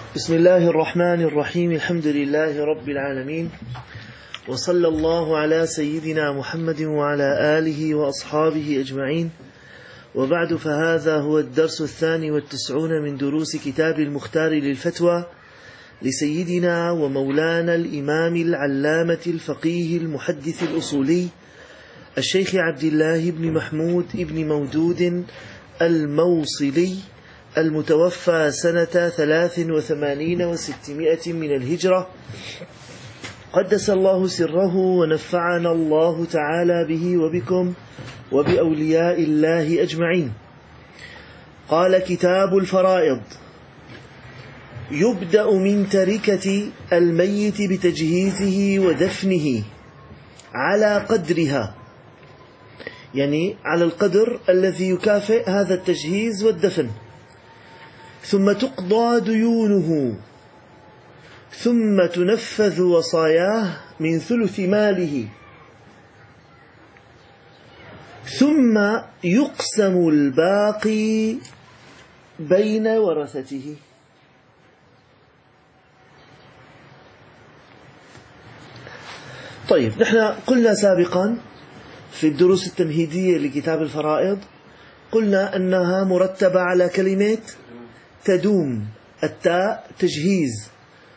بسم الله الرحمن الرحيم. الحمد لله رب العالمين، وصلى الله على سيدنا محمد وعلى آله وأصحابه أجمعين، وبعد، فهذا هو الدرس 92 من دروس كتاب المختار للفتوى لسيدنا ومولانا الإمام العلامة الفقيه المحدث الأصولي الشيخ عبد الله بن محمود بن مودود الموصلي، المتوفى سنة 83 و600 من الهجرة، قدس الله سره ونفعنا الله تعالى به وبكم وبأولياء الله أجمعين. قال: كتاب الفرائض. يبدأ من تركة الميت بتجهيزه ودفنه على قدرها، يعني على القدر الذي يكافئ هذا التجهيز والدفن، ثم تقضى ديونه، ثم تنفذ وصاياه من ثلث ماله، ثم يقسم الباقي بين ورثته. طيب، نحن قلنا سابقا في الدروس التمهيدية لكتاب الفرائض، قلنا أنها مرتبة على كلمة تدوم. التاء تجهيز،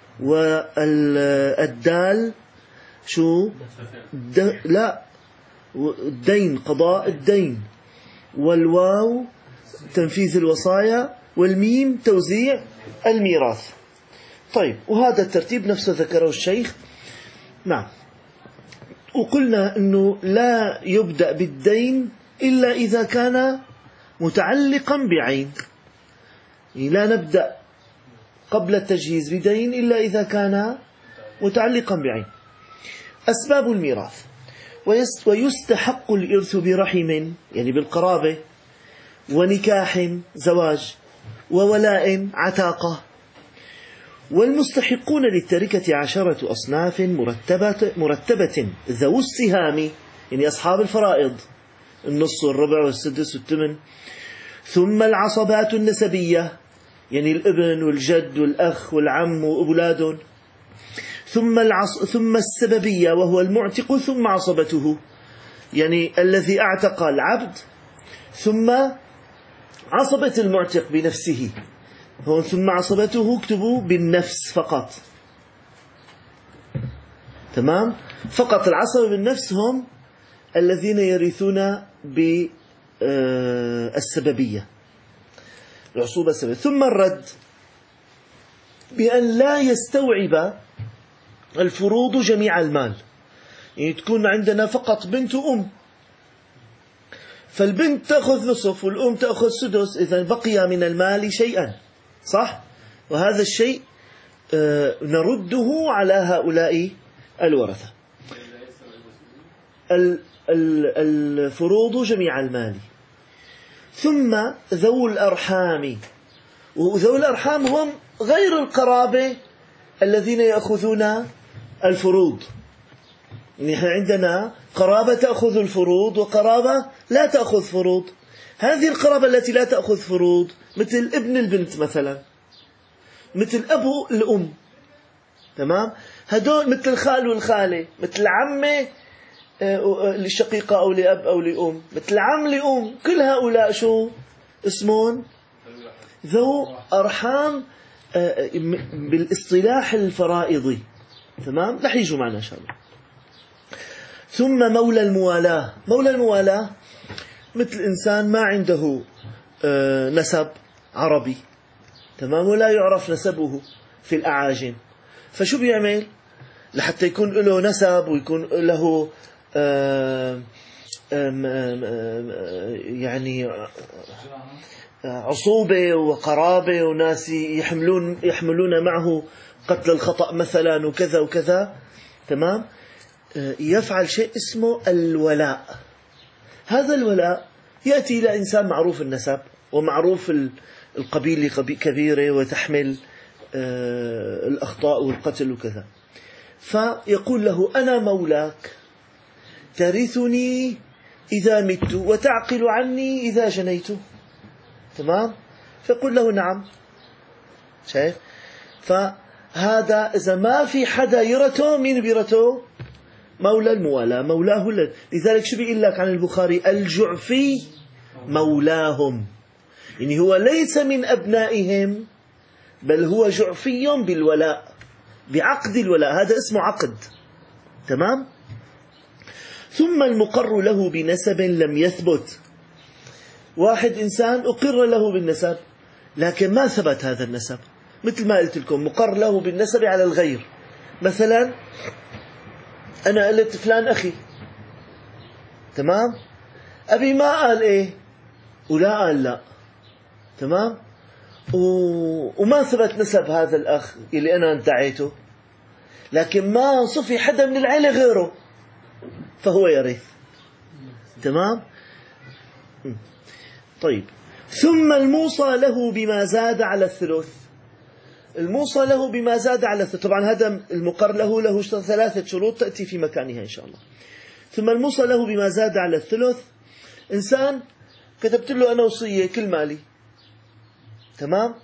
والدال شو؟ لا، الدين قضاء الدين، والواو تنفيذ الوصايا، والميم توزيع الميراث. طيب، وهذا الترتيب نفسه ذكره الشيخ. نعم. وقلنا أنه لا يبدأ بالدين إلا إذا كان متعلقا بعين، يعني لا نبدأ قبل التجهيز بدين إلا إذا كان متعلقا بعين. أسباب الميراث: ويستحق الإرث برحم، يعني بالقرابة، ونكاح زواج، وولاء عتاقة. والمستحقون للتركة 10 أصناف مرتبة ذو السهام، يعني أصحاب الفرائض، النص والربع والسدس والثمن. ثم العصبات النسبية، يعني الابن والجد والأخ والعم وأولادهم. ثم السببية، وهو المعتق، ثم عصبته، يعني الذي اعتق العبد، ثم عصبة المعتق بنفسه. هون ثم عصبته اكتبوا بالنفس فقط، تمام؟ فقط العصبة بالنفس هم الذين يرثون بالسببية، العصوبة السببية. ثم الرد، بأن لا يستوعب الفروض جميع المال، يعني تكون عندنا فقط بنت وأم، فالبنت تأخذ نصف والأم تأخذ سدس، إذا بقي من المال شيئا، صح؟ وهذا الشيء نرده على هؤلاء الورثة. الفروض جميع المال. ثم ذو الأرحام، وذو الأرحام هم غير القرابة الذين يأخذون الفروض. يعني عندنا قرابة تأخذ الفروض وقرابة لا تأخذ فروض. هذه القرابة التي لا تأخذ فروض مثل ابن البنت مثلا، مثل أبو الأم، تمام؟ هدول مثل الخال والخالة، مثل العمة للشقيقة أو لأب أو لأم، مثل عم لأم، كل هؤلاء شو اسمون؟ ذو أرحام بالاصطلاح الفرائضي، تمام؟ رح يجوا معنا إن شاء الله. ثم مولى الموالاة. مولى الموالاة مثل إنسان ما عنده نسب عربي، تمام، ولا يعرف نسبه في الأعاجم، فشو بيعمل لحتى يكون له نسب ويكون له يعني عصوبة وقرابة وناس يحملون معه قتل الخطأ مثلا وكذا وكذا، تمام؟ يفعل شيء اسمه الولاء. هذا الولاء يأتي إلى إنسان معروف النسب ومعروف القبيلة كبيرة وتحمل الأخطاء والقتل وكذا، فيقول له: أنا مولاك، ترثني إذا مت وتعقل عني إذا جنيت، تمام؟ فيقول له: نعم. شايف؟ فهذا إذا ما في حدا يرثه، مين بيرثه؟ مولى الموالاة، مولاه. لذلك شو بيقول لك عن البخاري؟ الجعفي مولاهم، يعني هو ليس من أبنائهم، بل هو جعفي بالولاء، بعقد الولاء، هذا اسمه عقد. تمام. ثم المقر له بنسب لم يثبت، واحد إنسان أقر له بالنسب لكن ما ثبت هذا النسب، مثل ما قلت لكم مقر له بالنسب على الغير. مثلا أنا قلت فلان أخي، تمام، أبي ما قال إيه ولا قال لا، تمام، وما ثبت نسب هذا الأخ اللي أنا ادعيته، لكن ما صفي حدا من العيلة غيره، فهو يرث. تمام. طيب، ثم الموصى له بما زاد على الثلث. الموصى له بما زاد على الثلث، طبعا هذا المقر له 3 شروط تأتي في مكانها إن شاء الله. ثم الموصى له بما زاد على الثلث، إنسان كتبت له أنا وصية كل مالي، تمام،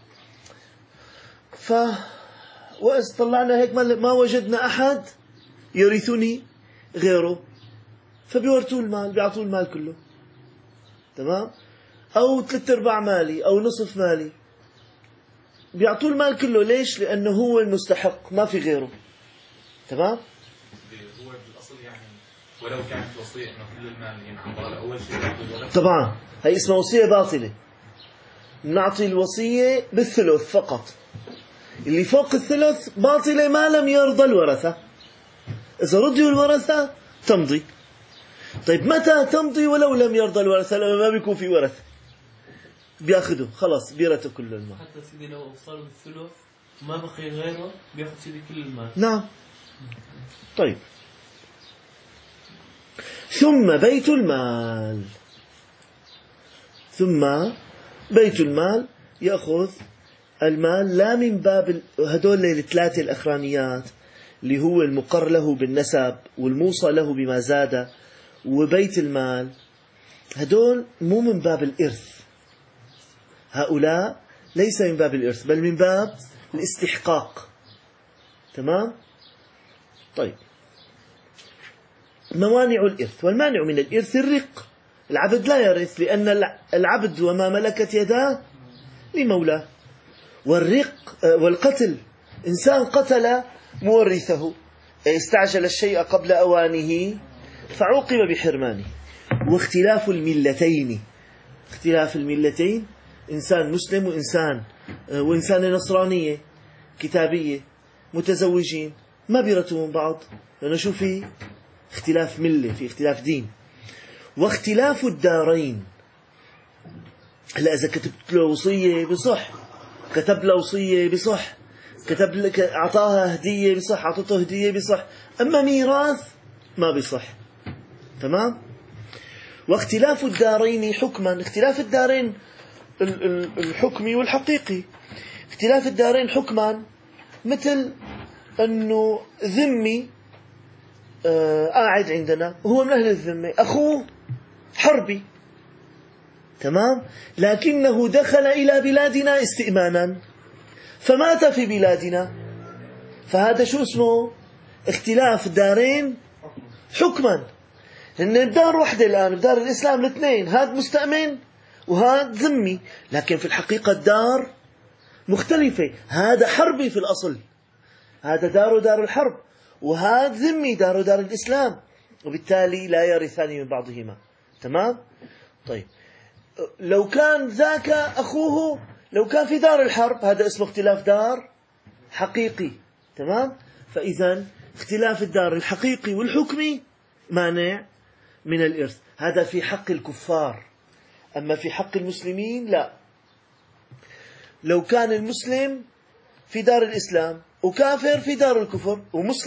وإذ طلعنا هيك ما وجدنا أحد يرثني غيره، فبيورثوا المال، بيعطوه المال كله، تمام، أو 3/4 مالي أو نصف مالي، بيعطوه المال كله. ليش؟ لأنه هو المستحق، ما في غيره. تمام. هو بالأصل يعني ولو كانت وصية إنه كل المال ينعطى أول شيء، طبعا هي اسمها وصية باطلة. نعطي الوصية بالثلث فقط، اللي فوق الثلث باطلة ما لم يرضى الورثة. إذا رضيوا الورثة تمضي. طيب متى تمضي ولو لم يرضى الورثة؟ لما ما بيكون في ورثة بياخذوا خلاص، بيرثوا كل المال. حتى سيدي لو وصلوا بالثلث ما بقي غيره بياخذ سيدي كل المال. نعم. طيب، ثم بيت المال. ثم بيت المال يأخذ المال لا من باب هدول ال3 الأخرانيات، اللي هو المقر له بالنسب والموصى له بما زاد وبيت المال، هدول مو من باب الإرث، هؤلاء ليس من باب الإرث بل من باب الاستحقاق. تمام. طيب، موانع الإرث. والمانع من الإرث الرق، العبد لا يرث لأن العبد وما ملكت يداه لمولاه. والرق والقتل، إنسان قتل مورثه، استعجل الشيء قبل أوانه فعوقب بحرمانه. واختلاف الملتين، اختلاف الملتين، إنسان مسلم وإنسان نصرانية كتابية متزوجين ما بيرثوا من بعض، لأنه شو في اختلاف ملة، في اختلاف دين. واختلاف الدارين، هلا إذا كتبت له وصية بصح، كتب له وصية بصح، كتب لك أعطاها هدية بصح، أعطته هدية بصح، أما ميراث ما بصح. تمام. واختلاف الدارين حكما، اختلاف الدارين الحكمي والحقيقي. اختلاف الدارين حكما مثل أنه ذمي قاعد عندنا وهو من أهل الذمة، أخوه حربي، تمام، لكنه دخل إلى بلادنا استئمانا فمات في بلادنا، فهذا شو اسمه؟ اختلاف دارين حكما. لأن الدار وحدة الآن، بدار الإسلام الاثنين، هذا مستأمن وهذا ذمي، لكن في الحقيقة الدار مختلفة، هذا حربي في الأصل، هذا دار الحرب، وهذا ذمي دار الإسلام، وبالتالي لا يرثان من بعضهما. تمام. طيب، لو كان ذاك أخوه لو كان في دار الحرب، هذا اسمه اختلاف دار حقيقي. تمام. فإذا اختلاف الدار الحقيقي والحكمي مانع من الإرث، هذا في حق الكفار. أما في حق المسلمين لا. لو كان المسلم في دار الإسلام وكافر في دار الكفر،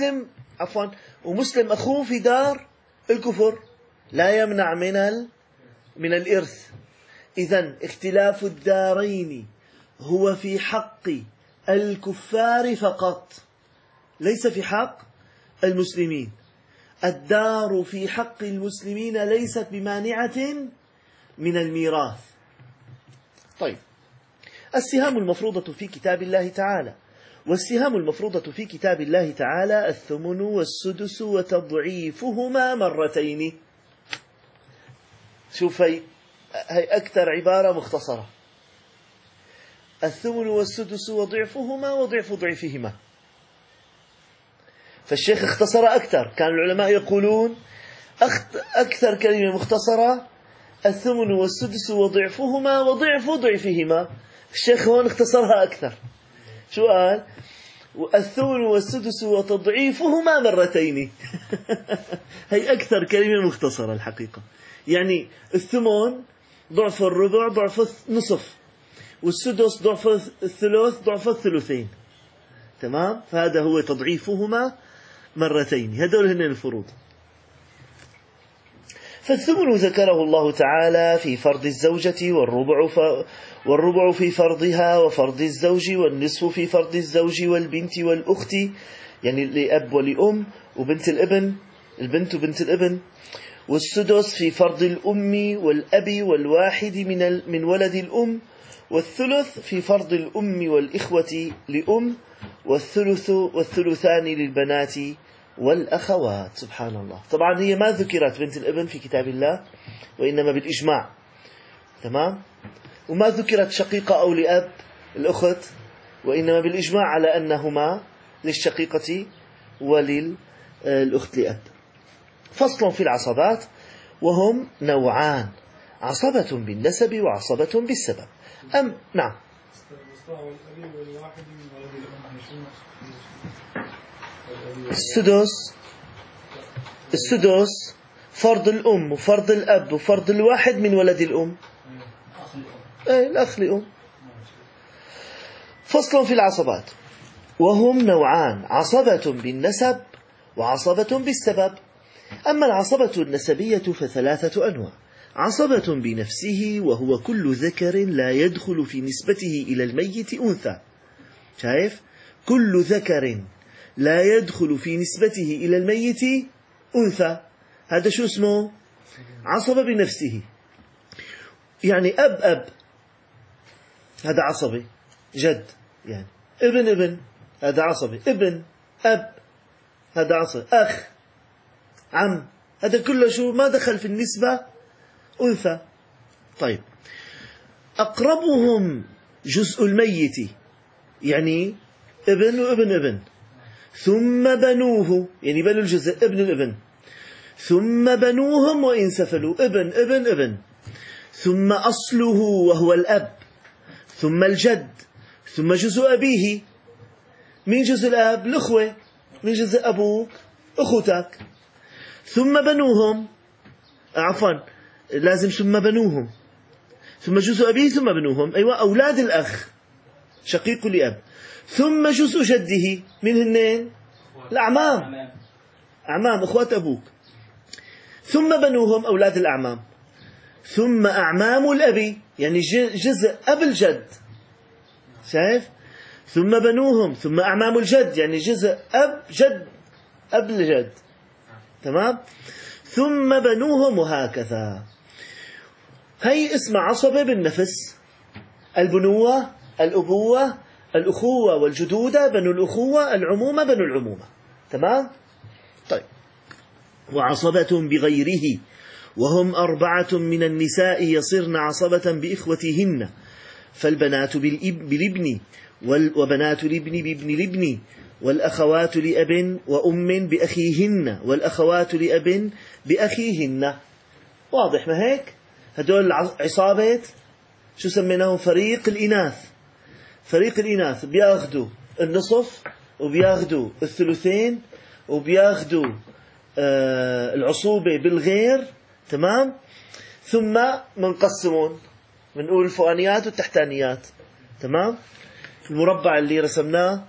ومسلم أخوه في دار الكفر، لا يمنع من الإرث. إذن اختلاف الدارين هو في حق الكفار فقط، ليس في حق المسلمين. الدار في حق المسلمين ليست بمانعة من الميراث. طيب، السهام المفروضة في كتاب الله تعالى والسهام المفروضة في كتاب الله تعالى 8 والسدس وتضعيفهما مرتين. شوف هي أكثر عبارة مختصرة، 8 والسدس وضعفهما وضعف ضعفهما. فالشيخ اختصر أكثر، كان العلماء يقولون أكثر كلمة مختصرة 8 والسدس وضعفهما وضعف ضعفهما. الشيخ هون اختصرها أكثر، شو قال؟ 8 والسدس وتضعيفهما مرتين. هي أكثر كلمة مختصرة الحقيقة. يعني 8 ضعف الربع ضعف النصف، والسدس ضعف الثلث ضعف الثلثين. تمام؟ فهذا هو تضعيفهما مرتين، هذول هن الفروض. فالثمن ذكره الله تعالى في فرض الزوجة، والربع في فرضها وفرض الزوج، والنصف في فرض الزوج والبنت والأخت، يعني لأب ولأم وبنت الابن، البنت وبنت الابن، والسدس في فرض الأم والأب والواحد من ولد الأم، والثلث في فرض الأم والإخوة لأم، والثلثان للبنات والأخوات. سبحان الله. طبعا هي ما ذكرت بنت الابن في كتاب الله، وإنما بالإجماع. تمام؟ وما ذكرت شقيقة أو لأب الأخت، وإنما بالإجماع على أنهما للشقيقة وللأخت لأب. فصل في العصبات، وهم نوعان: عصبة بالنسب وعصبة بالسبب. نعم. السدس فرض الأم وفرض الأب وفرض الواحد من ولد الأم، الأخ لأم. فصل في العصبات، وهم نوعان: عصبة بالنسب وعصبة بالسبب. أما العصبة النسبية فثلاثة أنواع: عصبة بنفسه، وهو كل ذكر لا يدخل في نسبته إلى الميت أنثى. شايف؟ كل ذكر لا يدخل في نسبته إلى الميت أنثى، هذا شو اسمه؟ عصبة بنفسه. يعني أب هذا عصبي، جد يعني، ابن هذا عصبي، ابن أب هذا عصبي، أخ عم، هذا كله شو؟ ما دخل في النسبة أنثى. طيب، أقربهم جزء الميت، يعني ابن وابن ابن، ثم بنوه، يعني بنو الجزء ابن الابن، ثم بنوهم وإن سفلوا، ابن، ثم أصله وهو الأب، ثم الجد، ثم جزء أبيه. من جزء الأب؟ الأخوة. من جزء أبوك؟ أخوتك. ثم بنوهم، عفوا لازم ثم بنوهم، ثم جزء أبيه ثم بنوهم، أيوة أولاد الأخ شقيق لأب، ثم جزء جده. من هنين؟ الأعمام، أعمام أخوات أبوك. ثم بنوهم أولاد الأعمام، ثم أعمام الأبي، يعني جزء أب الجد. شايف؟ ثم بنوهم، ثم أعمام الجد، يعني جزء أب جد أب الجد. تمام؟ ثم بنوهم، وهكذا. هي اسم عصبة بالنفس: البنوة، الأبوة، الأخوة والجدودة، بنو الأخوة، العمومة، بنو العمومة. تمام؟ طيب، وعصبة بغيره، وهم 4 من النساء يصرن عصبة بإخوتهن، فالبنات بالابن، وبنات الابن بابن الابن، والأخوات لأب وأم بأخيهن، والأخوات لأب بأخيهن. واضح ما هيك؟ هدول عصابة شو سميناهم؟ فريق الإناث. فريق الإناث بياخدوا النصف، وبياخدوا الثلثين، وبياخدوا العصوبة بالغير. تمام؟ ثم منقسمون، منقول الفوقانيات والتحتانيات. تمام؟ المربع اللي رسمناه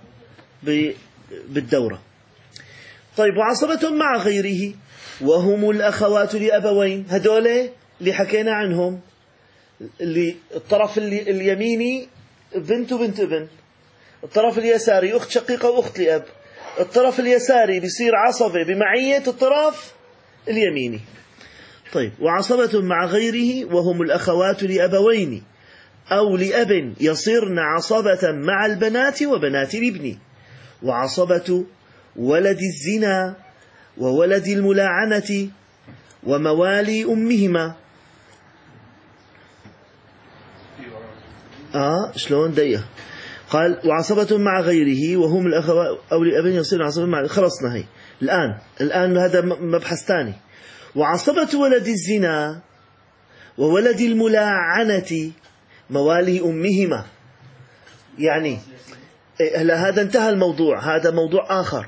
بالدورة. طيب، وعصبة مع غيره، وهم الأخوات لأبوين. هدول اللي حكينا عنهم، اللي الطرف اليميني بنت وبنت ابن، الطرف اليساري أخت شقيقة وأخت لأب، الطرف اليساري بيصير عصبة بمعية الطرف اليميني. طيب، وعصبة مع غيره، وهم الأخوات لأبوين أو لأب يصيرن عصبة مع البنات وبنات الابن، وعصبة ولد الزنا وولد الملاعنة وموالي أمهما. شلون ديه؟ قال وعصبة مع غيره وهم الأخوات أو لأب يصيرن عصبة مع، خلصنا هي الآن هذا مبحث ثاني. وعصبة ولد الزنا وولد الملاعنة موالي أمهما، يعني هلا هذا انتهى الموضوع، هذا موضوع آخر.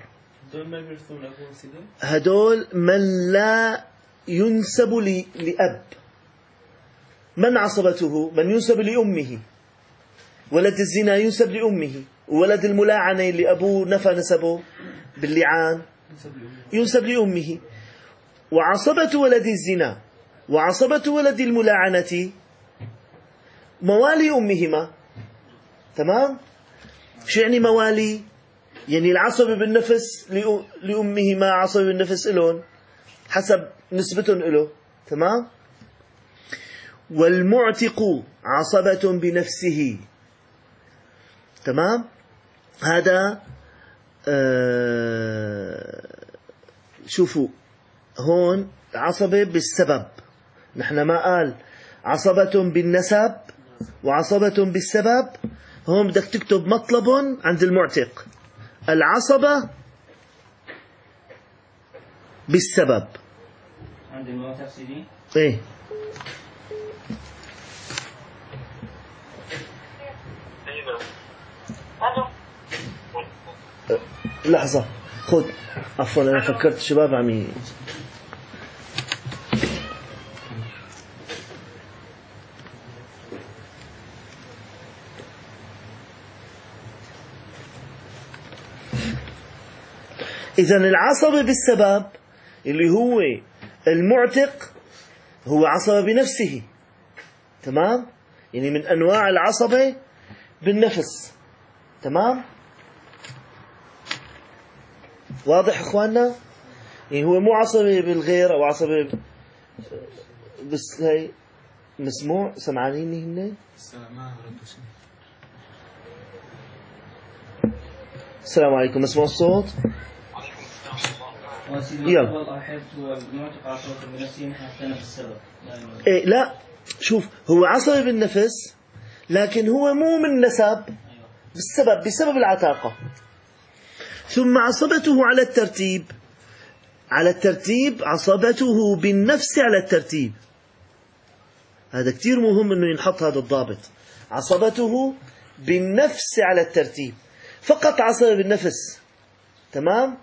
هدول من لا ينسب لأب. من عصبته؟ من ينسب لأمه. ولد الزنا ينسب لأمه، وولد الملاعنة اللي أبوه نفى نسبه باللعان ينسب لأمه. وعصبة ولد الزنا وعصبة ولد الملاعنة موالي أمهما. تمام؟ شو يعني موالي؟ يعني العصبة بالنفس لأمهما، عصبة بالنفس إلون حسب نسبتهم إله. تمام؟ والمعتق عصبة بنفسه. تمام؟ هذا شوفوا هون عصبة بالسبب، نحن ما قال عصبة بالنسب وعصبة بالسبب. هون بدك تكتب مطلب عند المعتق العصبة بالسبب عند المعتق سيدي. ايه لحظة خذ، عفوا أنا فكرت شباب عم إذن العصبة بالسبب اللي هو المعتق هو عصبة بنفسه. تمام؟ يعني من أنواع العصبة بالنفس. تمام؟ واضح إخواننا؟ يعني هو مو عصبة بالغير أو عصبة بس هاي مسموع. سمعانيني هن؟ السلام عليكم. مسموع الصوت؟ يلا. إيه لا شوف، هو عصبي بالنفس لكن هو مو من نسب، بالسبب، بسبب العتاقة. ثم عصبته على الترتيب، على الترتيب عصبته بالنفس على الترتيب. هذا كتير مهم انه ينحط هذا الضابط، عصبته بالنفس على الترتيب. فقط عصبة بالنفس. تمام؟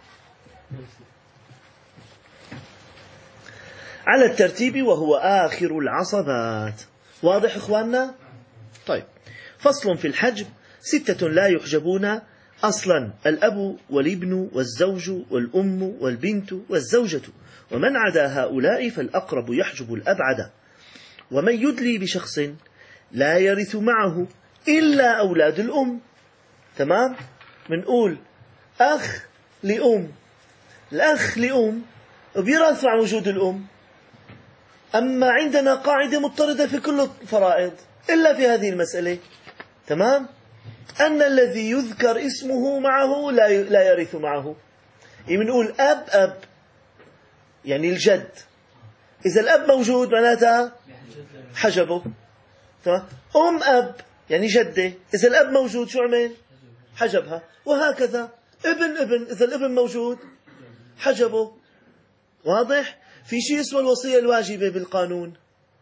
على الترتيب وهو آخر العصبات. واضح إخواننا؟ طيب، فصل في الحجب. 6 لا يحجبون أصلا: الأب والابن والزوج والأم والبنت والزوجة، ومن عدا هؤلاء فالأقرب يحجب الأبعد. ومن يدلي بشخص لا يرث معه إلا أولاد الأم. تمام؟ منقول أخ لأم، الأخ لأم بيرث مع وجود الأم. أما عندنا قاعدة مضطردة في كل الفرائض إلا في هذه المسألة. تمام؟ أن الذي يذكر اسمه معه لا يرث معه. يعني بنقول أب يعني الجد، إذا الأب موجود معناتها حجبه. تمام؟ أب يعني جدة، إذا الأب موجود شو عمل؟ حجبها. وهكذا ابن إذا الابن موجود حجبه. واضح؟ في شيء اسمه الوصية الواجبة بالقانون.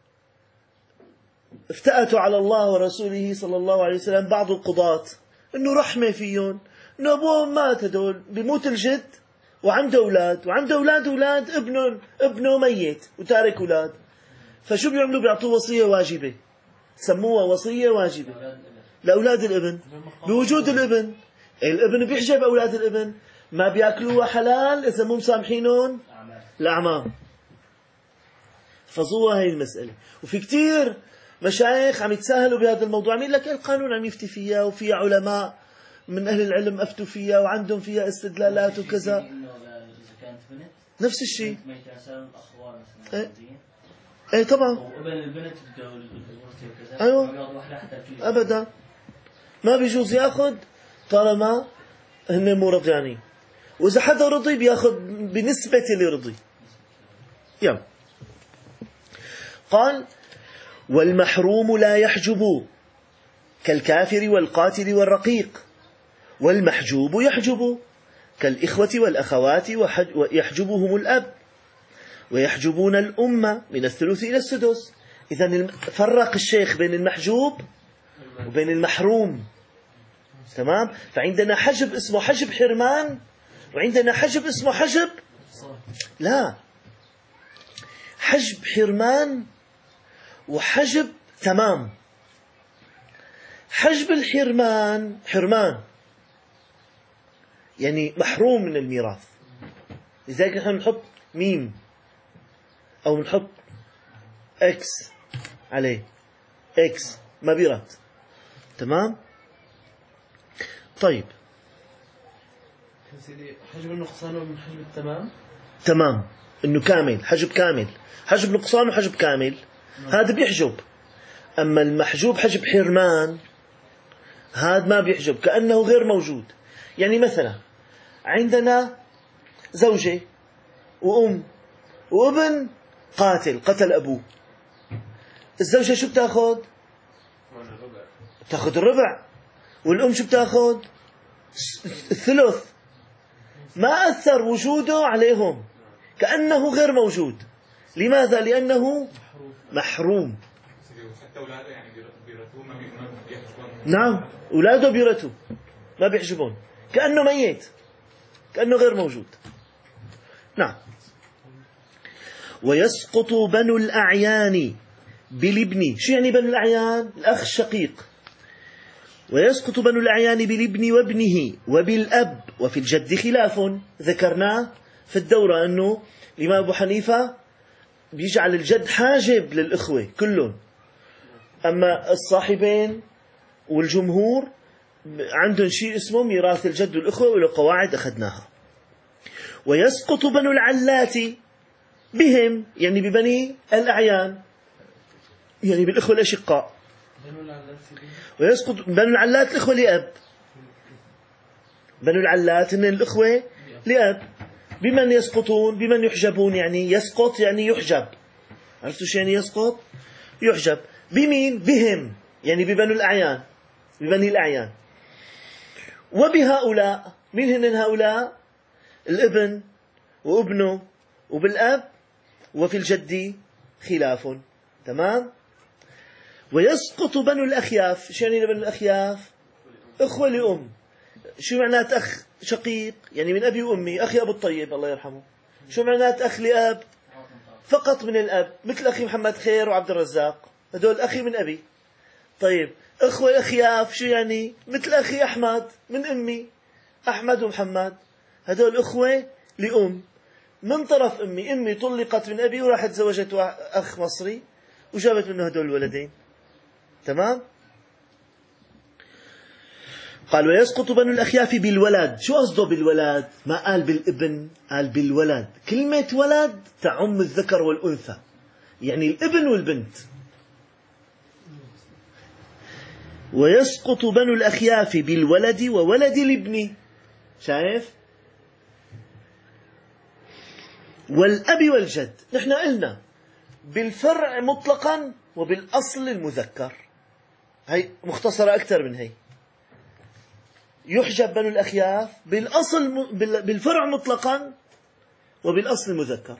افتأتوا على الله ورسوله صلى الله عليه وسلم بعض القضاة انه رحمة فيهم، انه ابوهم مات، هدول بيموت الجد وعنده اولاد وعنده اولاد ابنه ميت وتارك اولاد، فشو بيعملوا؟ بيعطوه وصية واجبة، سموها وصية واجبة لاولاد الابن. بوجود الابن بيحجب اولاد الابن، ما بياكلوها حلال اذا مو مسامحينهم الاعمام. فظوها هي المسألة. وفي كتير مشايخ عم يتساهلوا بهذا الموضوع، عم يقول لك القانون عم يفتي فيها، وفي علماء من أهل العلم أفتوا فيها وعندهم فيها استدلالات وكذا. نفس الشيء. ايه طبعا. وابن البنت بده وكذا. ايوه ابدا ما بيجوز ياخذ طالما هن مو رضيانين، واذا حدا رضي بياخذ بنسبة اللي رضي. يلا قال والمحروم لا يحجب كالكافر والقاتل والرقيق، والمحجوب يحجب كالإخوة والأخوات ويحجبهم الأب، ويحجبون الأمة من الثلث إلى السدس. إذن فرق الشيخ بين المحجوب وبين المحروم. تمام. فعندنا حجب اسمه حجب حرمان، وعندنا حجب اسمه حجب لا حجب حرمان وحجب تمام. حجب الحرمان حرمان يعني محروم من الميراث، لذلك نحن نحط ميم أو نحط إكس عليه، إكس ما بيرث. تمام. طيب حجب النقصان ومن حجب التمام. تمام إنه كامل، حجب كامل، حجب نقصان وحجب كامل هذا بيحجب. أما المحجوب حجب حرمان هذا ما بيحجب، كأنه غير موجود. يعني مثلا عندنا زوجة وأم وابن قاتل قتل أبوه، الزوجة شو بتاخذ؟ بتاخذ الربع. والأم شو بتاخذ؟ الثلث. ما أثر وجوده عليهم، كأنه غير موجود. لماذا؟ لأنه محروم. حتى أولاده يعني بيرثون ما بيحجبون. نعم أولاده بيرثوا ما بيحجبون، كأنه ميت، كأنه غير موجود. نعم. ويسقط بنو الأعيان بالابن. شو يعني بنو الأعيان؟ الأخ الشقيق. ويسقط بنو الأعيان بالابن وابنه وبالأب، وفي الجد خلاف ذكرناه في الدورة أنه الإمام أبو حنيفة بيجعل الجد حاجب للإخوة كلهم، أما الصاحبين والجمهور عندهم شيء اسمه ميراث الجد والإخوة، وله قواعد أخذناها. ويسقط بنو العلات بهم يعني ببني الأعيان، يعني بالإخوة الأشقاء. ويسقط بنو العلات الإخوة لأب. بنو العلات هن الإخوة لأب. بمن يسقطون؟ بمن يحجبون. يعني يسقط يعني يحجب. عرفتوا شو يعني يسقط؟ يحجب. بمين؟ بهم يعني ببنو الأعيان، ببني الأعيان. وبهؤلاء. مين هن هؤلاء؟ الابن وابنه وبالأب، وفي الجد خلاف. تمام. ويسقط بنو الأخياف. شو يعني بنو الأخياف؟ إخوة لأم. شو معنات أخ شقيق؟ يعني من أبي وأمي، أخي أبو الطيب الله يرحمه. شو معنات أخ لأب؟ فقط من الأب، مثل أخي محمد خير وعبد الرزاق، هدول أخي من أبي. طيب إخوة أخياف شو يعني؟ مثل أخي أحمد من أمي، أحمد ومحمد، هدول إخوة لأم من طرف أمي. أمي طلقت من أبي وراحت تزوجت أخ مصري وجابت منه هدول الولدين. تمام. قال ويسقط بنو الأخياف بالولد. شو قصده بالولد؟ ما قال بالابن، قال بالولد. كلمة ولد تعم الذكر والأنثى، يعني الابن والبنت. ويسقط بنو الأخياف بالولد وولد الابن. شايف؟ والأب والجد. نحن قلنا بالفرع مطلقا وبالأصل المذكر، هي مختصرة أكثر من هي. يحجب بنو الأخياف بالأصل بالفرع مطلقا وبالأصل المذكر.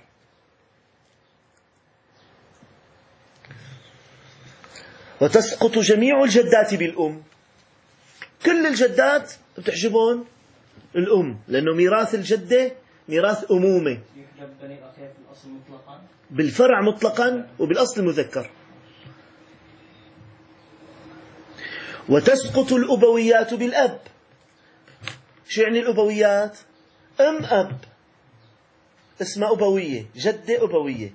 وتسقط جميع الجدات بالأم. كل الجدات بتحجبون الأم، لأنه ميراث الجدة ميراث أمومة. يحجب بني الأخياف بالأصل مطلقا، بالفرع مطلقا وبالأصل المذكر. وتسقط الأبويات بالأب. شو يعني الأبويات؟ أم أب اسمها أبوية، جدة أبوية.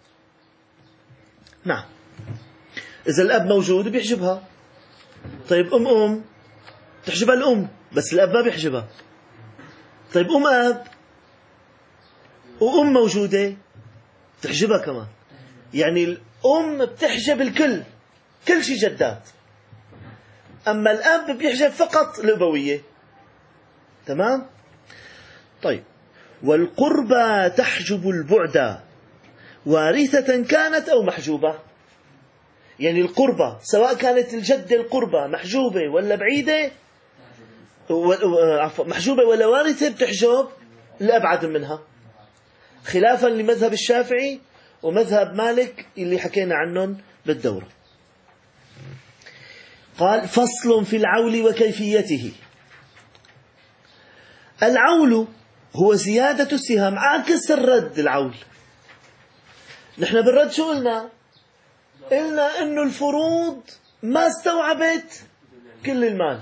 نعم. إذا الأب موجود بيحجبها. طيب أم تحجبها الأم، بس الأب ما بيحجبها. طيب أب وأم موجودة تحجبها كمان. يعني الأم بتحجب الكل، كل شيء جدات، أما الأب بيحجب فقط الأبوية. تمام؟ طيب، والقربى تحجب البعد وارثة كانت أو محجوبة. يعني القربى سواء كانت الجدة القربى محجوبة ولا بعيدة، محجوبة ولا وارثة، بتحجب الأبعد منها، خلافا لمذهب الشافعي ومذهب مالك اللي حكينا عنهم بالدورة. قال: فصل في العول وكيفيته. العول هو زيادة السهام، عكس الرد. العول نحن بالرد شو قلنا؟ قلنا إنه الفروض ما استوعبت كل المال،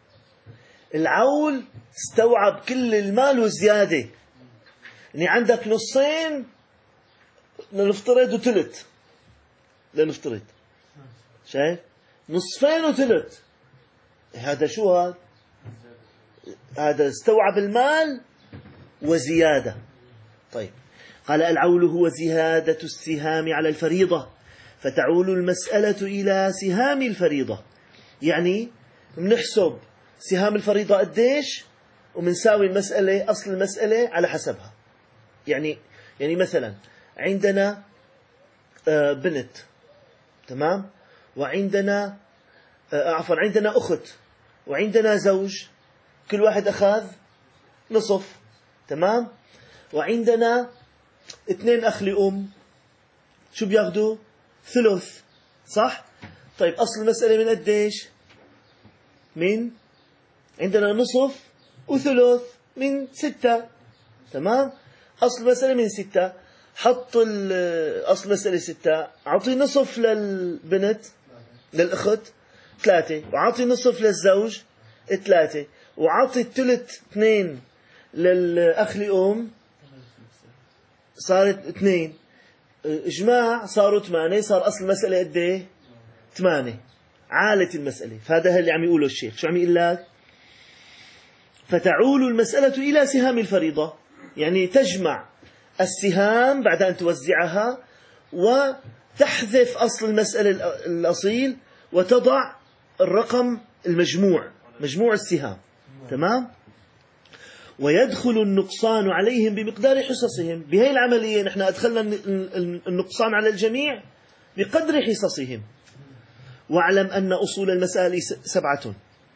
العول استوعب كل المال وزيادة. يعني عندك نصين لنفترض وثلث، لنفترض، شايف؟ نصفين وثلث، هذا شو هذا؟ هذا استوعب المال وزيادة. طيب، قال: العول هو زيادة السهام على الفريضة، فتعول المسألة إلى سهام الفريضة. يعني بنحسب سهام الفريضة قديش ومنساوي المسألة، أصل المسألة على حسبها. يعني مثلا عندنا بنت، تمام، وعندنا عندنا أخت وعندنا زوج، كل واحد أخذ نصف، تمام، وعندنا 2 أخ لأم، شو بياخدوا؟ ثلث، صح؟ طيب، أصل المسألة من قديش؟ من عندنا نصف وثلث من 6، تمام؟ أصل المسألة من 6، حط أصل المسألة 6، أعطي نصف للبنت للأخت 3، وأعطي نصف للزوج 3، وأعطي الثلث 2 للأخ لأم، صارت 2، إجماع صاروا 8، صار أصل المسألة قد ايه؟ 8. عالت المسألة. فهذا اللي عم يقوله الشيخ. شو عم يقول لك؟ فتعول المسألة إلى سهام الفريضة، يعني تجمع السهام بعد أن توزعها وتحذف أصل المسألة الأصيل وتضع الرقم المجموع، مجموع السهام، تمام؟ ويدخل النقصان عليهم بمقدار حصصهم. بهذه العملية نحن أدخلنا النقصان على الجميع بقدر حصصهم. واعلم أن أصول المسائل 7: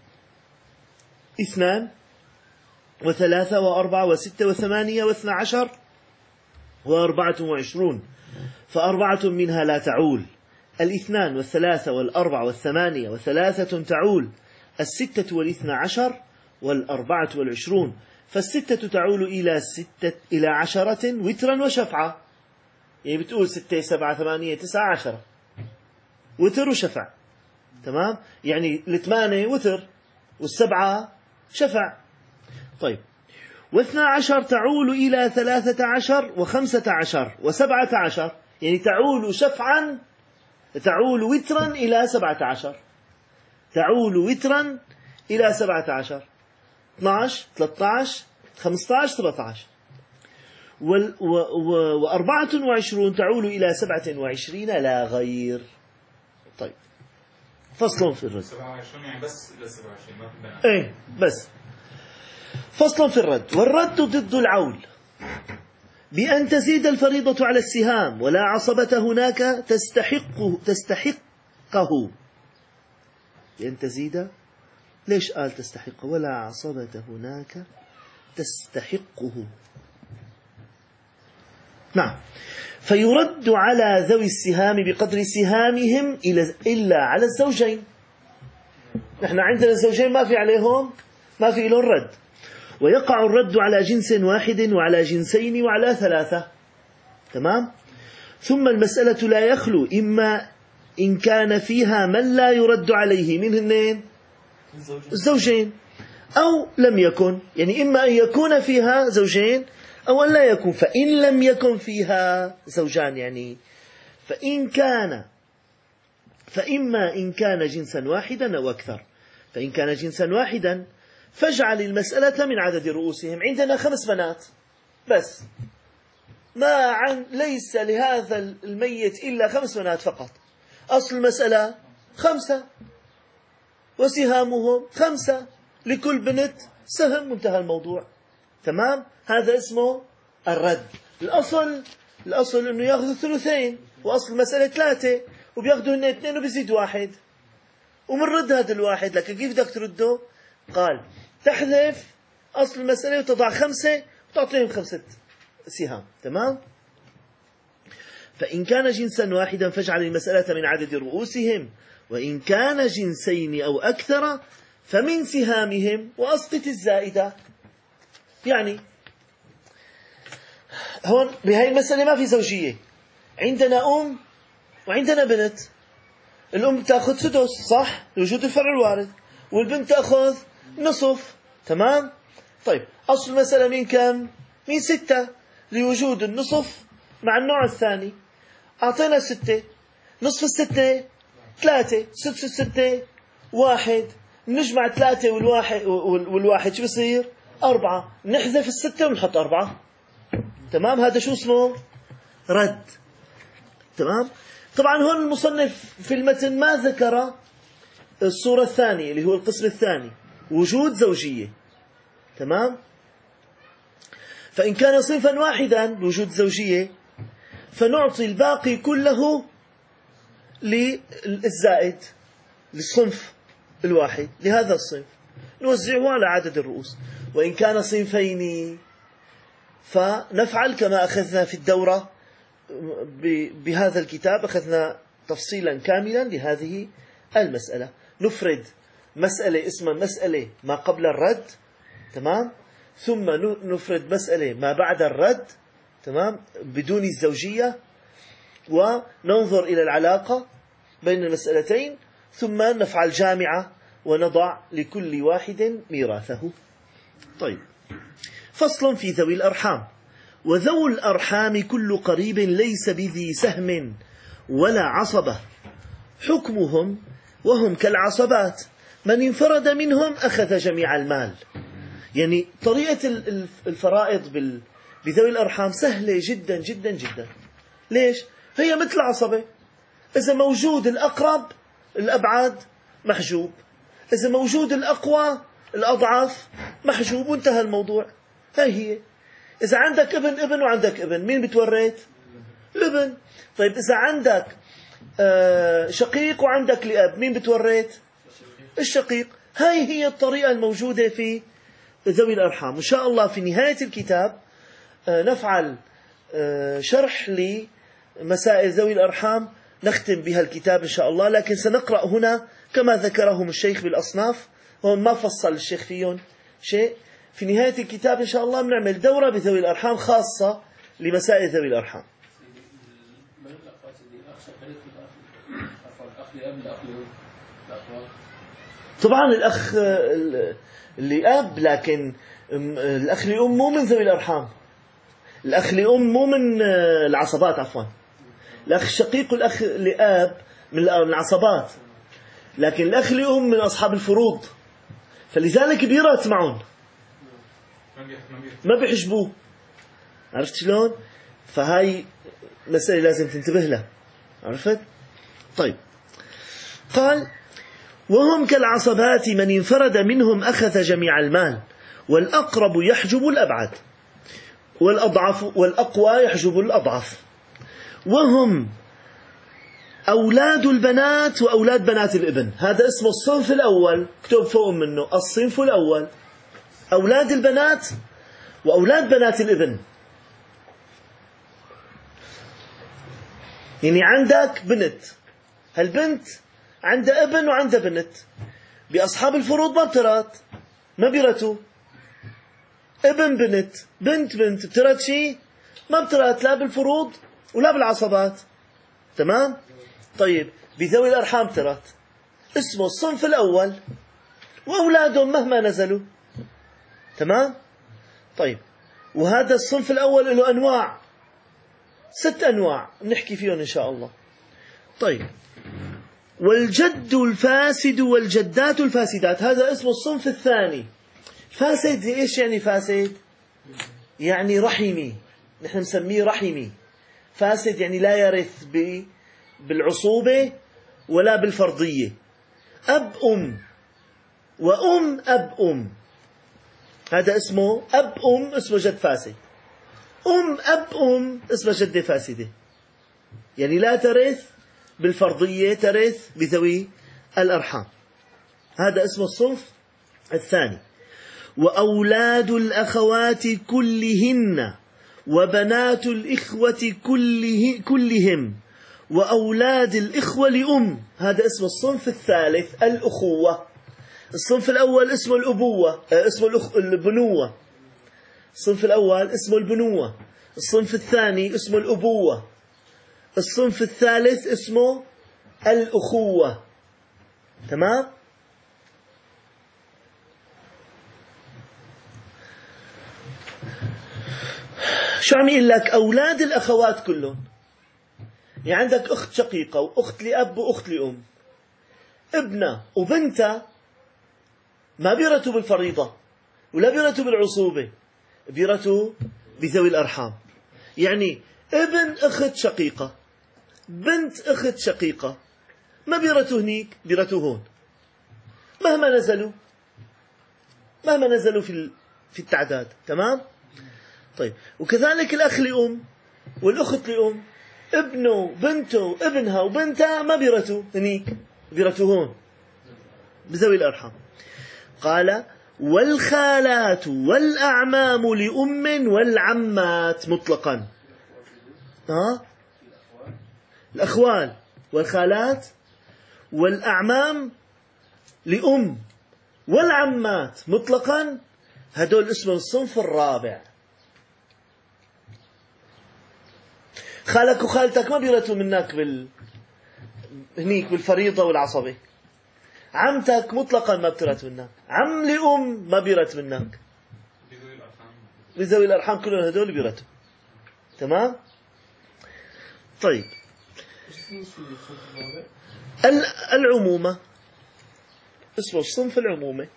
2 و3 و4 و6 و8 و12 و24، ف4 منها لا تعول، 2 و3 و4 و8 و3 تعول، 6 و12 و4 و20، فال6 تعول إلى 10 وترا وشفعة. يعني بتقول 6 7 8 9 10 وتر وشفع، تمام؟ يعني 8 وتر وال7 شفع. طيب، و12 تعول إلى 13 و15 و17، يعني تعول شفعا، تعول وترا إلى 17، تعول وترا إلى 17، 12 13 15 17، و24 تعول إلى 27 لا غير. طيب، فصل في الرد. 27 يعني بس إلى 27 ما في بنات. إيه بس. فصل في الرد. والرد ضد العول بأن تزيد الفريضة على السهام ولا عصبة هناك تستحقه. بأن تزيد، ليش قال تستحقه؟ ولا عصبة هناك تستحقه. نعم، فيرد على ذوي السهام بقدر سهامهم إلا على الزوجين. نحن عندنا الزوجين ما في عليهم، ما في لهم رد، ويقع الرد على جنس واحد وعلى جنسين وعلى 3. تمام؟ ثم المسألة لا يخلو إما إن كان فيها من لا يرد عليه من اثنين الزوجين، أو لم يكن، يعني إما أن يكون فيها زوجين أو أن لا يكون. فإن لم يكن فيها زوجان، يعني فإما إن كان جنسا واحدا أو أكثر. فإن كان جنسا واحدا فاجعل المسألة من عدد رؤوسهم. عندنا 5 بنات بس، ليس لهذا الميت إلا 5 بنات فقط. أصل المسألة 5 وسهامهم 5، لكل بنت سهم، منتهى الموضوع. تمام؟ هذا اسمه الرد. الأصل أنه يأخذوا 2، وأصل المسألة 3، وبيأخذوا هن 2 وبيزيد 1، ومنرد هذا الواحد. لكن كيف بدك ترده؟ قال تحذف أصل المسألة وتضع 5 وتعطيهم 5 سهام. تمام؟ فإن كان جنسا واحدا فاجعل المسألة من عدد رؤوسهم، وإن كان جنسين أو أكثر فمن سهامهم، وأسقط الزائدة. يعني هون بهاي المسألة ما في زوجية، عندنا أم وعندنا بنت. الأم تأخذ 6 صح لوجود الفرع الوارد، والبنت تأخذ نصف. تمام؟ طيب أصل المسألة من كم؟ من 6 لوجود النصف مع النوع الثاني. أعطينا 6، نصف 6 3، 6 6 1، نجمع 3 والواحد شو بصير؟ 4. نحذف 6 ونحط 4. تمام؟ هذا شو اسمه؟ رد. تمام؟ طبعا هون المصنف في المتن ما ذكر الصورة الثانية اللي هو القسم الثاني، وجود زوجية. تمام؟ فإن كان صنفا واحدا بوجود زوجية فنعطي الباقي كله للزائد، للصنف الواحد، لهذا الصنف، نوزعه على عدد الرؤوس. وإن كان صنفين فنفعل كما أخذنا في الدورة بهذا الكتاب، أخذنا تفصيلا كاملا لهذه المسألة. نفرد مسألة اسمها مسألة ما قبل الرد. تمام؟ ثم نفرد مسألة ما بعد الرد. تمام؟ بدون الزوجية، وننظر إلى العلاقة بين المسألتين، ثم نفعل جامعة ونضع لكل واحد ميراثه. طيب، فصل في ذوي الأرحام. وذوي الأرحام كل قريب ليس بذي سهم ولا عصبة، حكمهم وهم كالعصبات، من انفرد منهم أخذ جميع المال. يعني طريقة الفرائض بذوي الأرحام سهلة جدا جدا جدا. ليش؟ هي مثل عصبة، إذا موجود الأقرب الأبعد محجوب، إذا موجود الأقوى الأضعف محجوب، وانتهى الموضوع. هي إذا عندك ابن وعندك ابن، مين بتورث؟ الابن. طيب إذا عندك شقيق وعندك لأب، مين بتورث؟ الشقيق. هي الطريقة الموجودة في ذوي الأرحام. إن شاء الله في نهاية الكتاب نفعل شرح لمسائل ذوي الأرحام نختم بها الكتاب إن شاء الله. لكن سنقرأ هنا كما ذكرهم الشيخ بالأصناف، هون ما فصل الشيخ فيهم شيء. في نهاية الكتاب إن شاء الله بنعمل دورة بذوي الأرحام خاصة لمسائل ذوي الأرحام. طبعا الأخ اللي أب، لكن الأخ لأم مو من ذوي الأرحام. الأخ لأم مو من العصبات، عفوا. الأخ الشقيق والأخ لأب من العصبات، لكن الأخ لأم من أصحاب الفروض، فلذلك بيرث معهم، ما بيحجبوه. عرفت شلون؟ فهاي مسألة لازم تنتبه لها. عرفت؟ طيب، قال وهم كالعصبات، من انفرد منهم أخذ جميع المال، والأقرب يحجب الأبعد، والأقوى يحجب الأضعف. وهم أولاد البنات وأولاد بنات الابن. هذا اسمه الصنف الأول، اكتب فوق منه الصنف الأول، أولاد البنات وأولاد بنات الابن. يعني عندك بنت، هالبنت عندها ابن وعندها بنت، بأصحاب الفروض ما بترث، ما بيرثوا. ابن بنت، بنت بنت، بترث شيء؟ ما بترث، لا بالفروض ولا بالعصبات. تمام؟ طيب بذوي الأرحام ترث، اسمه الصنف الأول، وأولادهم مهما نزلوا. تمام؟ طيب، وهذا الصنف الأول له أنواع، 6 أنواع نحكي فيهم إن شاء الله. طيب، والجد الفاسد والجدات الفاسدات، هذا اسمه الصنف الثاني. فاسد إيش يعني فاسد؟ يعني رحمي، نحن نسميه رحمي. فاسد يعني لا يرث بالعصوبة ولا بالفرضية. أب أم وأم أب أم، هذا اسمه أب أم، اسمه جد فاسد. أم أب أم اسمه جدة فاسدة، يعني لا ترث بالفرضية، ترث بذوي الأرحام. هذا اسمه الصنف الثاني. وأولاد الأخوات كلهن وبنات الإخوة كلهم وأولاد الإخوة لأم، هذا اسمه الصنف الثالث، الأخوة. الصنف الأول اسمه الأبوة، اسمه البنوة. الصنف الأول اسمه البنوة، الصنف الثاني اسمه الأبوة، الصنف الثالث اسمه الأخوة. تمام؟ شو عم يقول لك؟ أولاد الأخوات كلهم، يعني عندك أخت شقيقة وأخت لأب وأخت لأم، ابنها وبنتها ما بيرثوا بالفريضة ولا بيرثوا بالعصوبة، بيرثوا بذوي الأرحام. يعني ابن أخت شقيقة، بنت أخت شقيقة، ما بيرثوا هنيك، بيرثوا هون مهما نزلوا في التعداد. تمام؟ طيب، وكذلك الأخ لأم والأخت لأم، ابنه بنته ابنها وبنتها ما بيرثوا هنيك، بيرثوا هون بذوي الأرحام. قال: والخالات والأعمام لأم والعمات مطلقا. الأخوال والخالات والأعمام لأم والعمات مطلقا، هدول اسمهم الصنف الرابع. خالك وخالتك ما بيرثوا منك هنيك بالفريضة والعصبة. عمتك مطلقا ما بترث منك. عم لأم ما بيرث منك. بذوي الأرحام كلهم هدول بيرثوا. تمام؟ طيب، العمومة اسمه الصنف العمومة.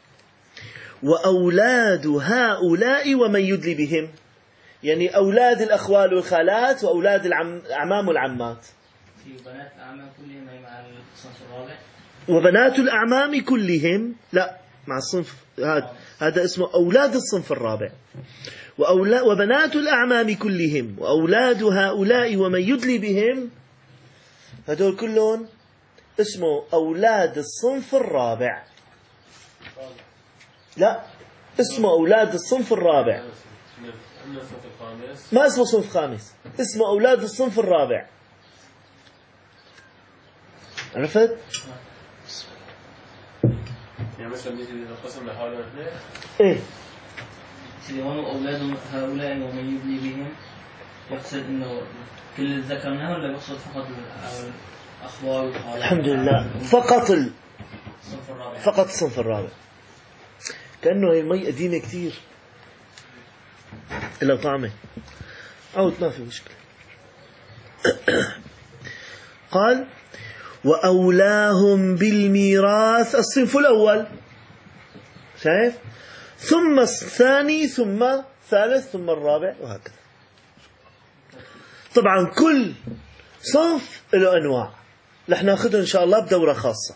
وأولاد هؤلاء ومن يدلي بهم، يعني أولاد الأخوال والخالات وأولاد الأعمام والعمات. في بنات الأعمام كلهم مع الصنف الرابع. وبنات الأعمام كلهم لا مع الصنف هذا اسمه أولاد الصنف الرابع. وبنات الأعمام كلهم وأولاد هؤلاء ومن يدلي بهم، هذول كلهم اسمه أولاد الصنف الرابع. لا، اسمه أولاد الصنف الرابع، ما اسمه صنف خامس، اسمه أولاد الصنف الرابع. عرفت؟ يعني مثلا نيجي للقسم اللي حوالي اثنين. ايه؟ سيدي هون أولاد هؤلاء ومن يدلي بهم، يقصد إنه كل الذكر منها ولا يقصد فقط الأخوال والخالات؟ الحمد لله، فقط الصنف الرابع. فقط الصنف الرابع. كأنه هي مي قديمة كتير إلا طعمه أو ما في مشكلة. قال: وأولاهم بالميراث الصنف الأول، شايف؟ ثم الثاني ثم الثالث ثم الرابع وهكذا. طبعا كل صنف له أنواع رح ناخذه إن شاء الله بدورة خاصة.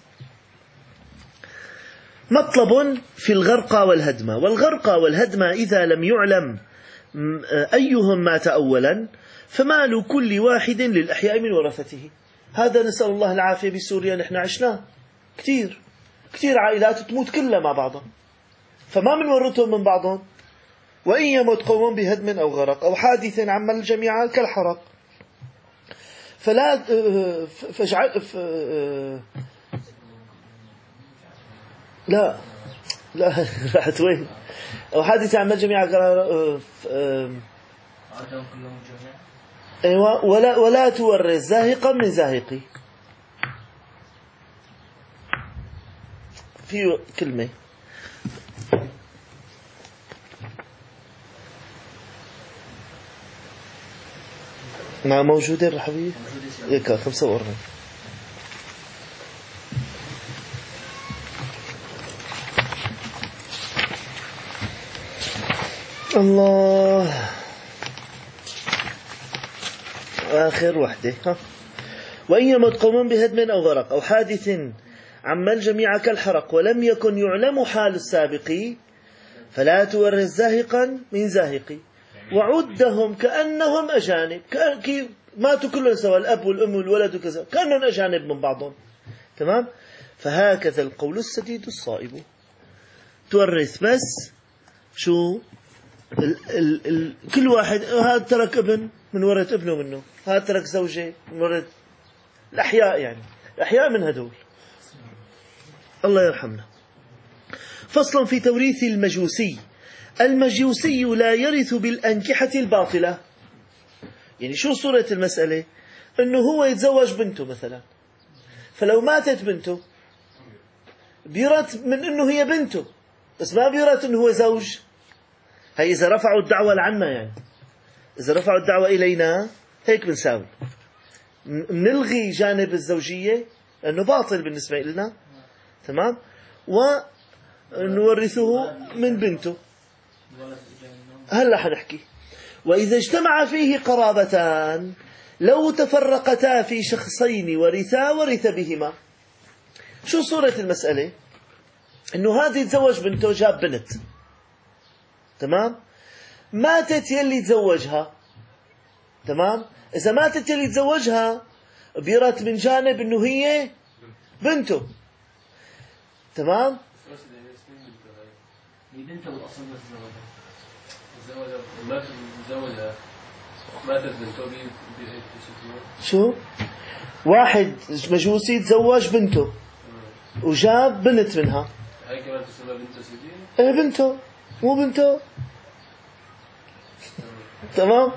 مطلب في الغرقى والهدمة. والغرقى والهدمة إذا لم يعلم أيهم مات أولا فمال كل واحد للأحياء من ورثته. هذا نسأل الله العافية. بسوريا نحن عشناه كتير عائلات تموت كلها مع بعضها، فما منورثهم من بعضهم. وإن يمت قوم بهدم أو غرق أو حادث عم الجميع كالحرق فلا لا راحت وين؟ أو حادث عم الجميع أيوة. ولا تورث زاهقا من زاهقي. في كلمة موجودة الحبيب هيك 45. الله آخر وحدة. وإن يمت قوم بهدم أو غرق أو حادث عما الجميع كالحرق ولم يكن يعلم حال السابق فلا تورث زاهقا من زاهق وعدهم كأنهم أجانب، ماتوا كلهم سوا، الأب والأم والولد وكذا، كأنهم أجانب من بعضهم. تمام. فهكذا القول السديد الصائب. تورث بس شو كل واحد، هذا ترك ابن من ورث ابنه منه، هذا ترك زوجة من ورث الأحياء، يعني الأحياء من هدول. الله يرحمنا. فصل في توريث المجوسي. المجوسي لا يرث بالأنكحة الباطلة. يعني شو صورة المسألة؟ أنه هو يتزوج بنته مثلا، فلو ماتت بنته بيرث من أنه هي بنته، بس ما بيرث أنه هو زوج. هي إذا رفعوا الدعوة لعنا، يعني إذا رفعوا الدعوة إلينا هيك بنساوي، نلغي جانب الزوجية لأنه باطل بالنسبة لنا. تمام. ونورثه من بنته. هلا حنحكي. وإذا اجتمع فيه قرابتان لو تفرقتا في شخصين ورثا ورث بهما. شو صورة المسألة؟ إنه هذا يتزوج بنته، جاب بنت. تمام. ماتت يلي تزوجها. تمام. إذا ماتت يلي تزوجها بيرث من جانب إنه هي بنته. تمام. هي بنته بالأصل بس زوجها ماتت بنته شو؟ واحد مجوسي تزوج بنته وجاب بنت منها. هاي كمان تسمى بنته سيدي؟ ايه بنته، مو بنته. تمام.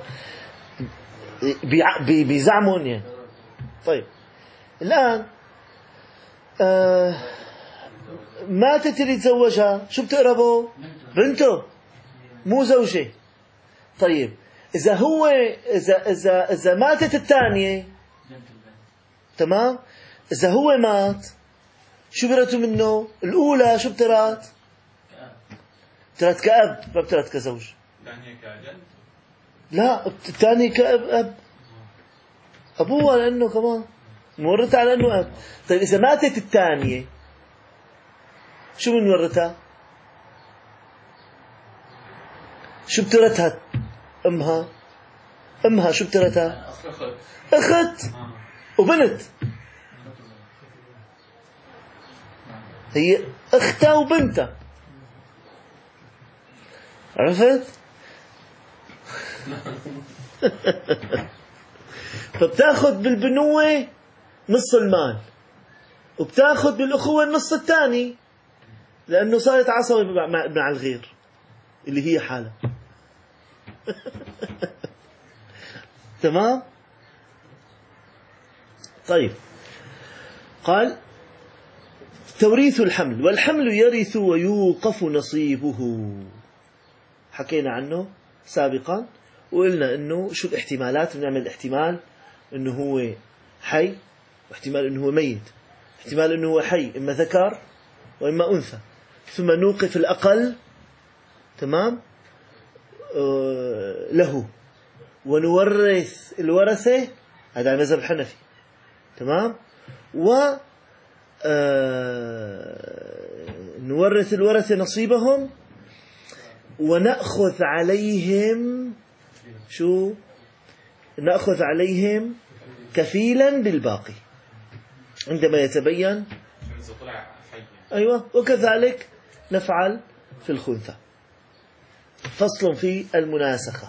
بيزعمون يعني. طيب الآن ماتت اللي تزوجها، شو بتقربه؟ بنته، مو زوجة. طيب إذا هو إذا ماتت الثانية، تمام، إذا هو مات شو بيرثوا منه؟ الأولى شو بترث؟ بترث كأب، ما بترث كزوج. لا، الثاني كأب، أبوها لأنه كمان مورثة على أنه أب. طيب إذا ماتت الثانية شو بنورثها؟ شو بترثها؟ أمها شو بترثها؟ أخت وبنت. هي أختها وبنتها. عرفت؟ فبتاخذ بالبنوة نص المال وبتاخذ بالأخوة النص الثاني، لأنه صارت عصبة مع الغير اللي هي حالة. تمام. طيب قال توريث الحمل. والحمل يرث ويوقف نصيبه، حكينا عنه سابقا وقلنا انه شو الاحتمالات. بنعمل احتمال انه هو حي، واحتمال انه هو ميت، احتمال انه هو حي اما ذكر واما انثى، ثم نوقف الاقل. تمام. له ونورث الورثة، هذا المذهب الحنفي. تمام. نورث الورثة نصيبهم ونأخذ عليهم شو؟ نأخذ عليهم كفيلا بالباقي عندما يتبين. أيوة. وكذلك نفعل في الخنثى. فصل في المناسخة.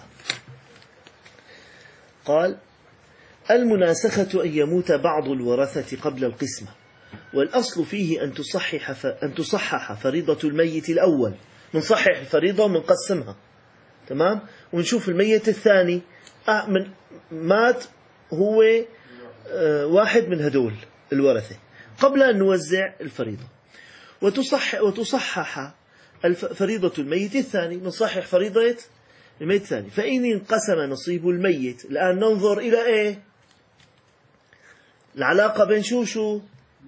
قال المناسخة أن يموت بعض الورثة قبل القسمة، والأصل فيه أن تصحح فريضة الميت الأول. نصحح الفريضة ونقسمها. تمام. ونشوف الميت الثاني مات هو واحد من هدول الورثة قبل أن نوزع الفريضة. وتصحح فريضة الميت الثاني، نصحح فريضة الميت الثاني. فإن انقسم نصيب الميت، الآن ننظر إلى إيه؟ العلاقة بين شو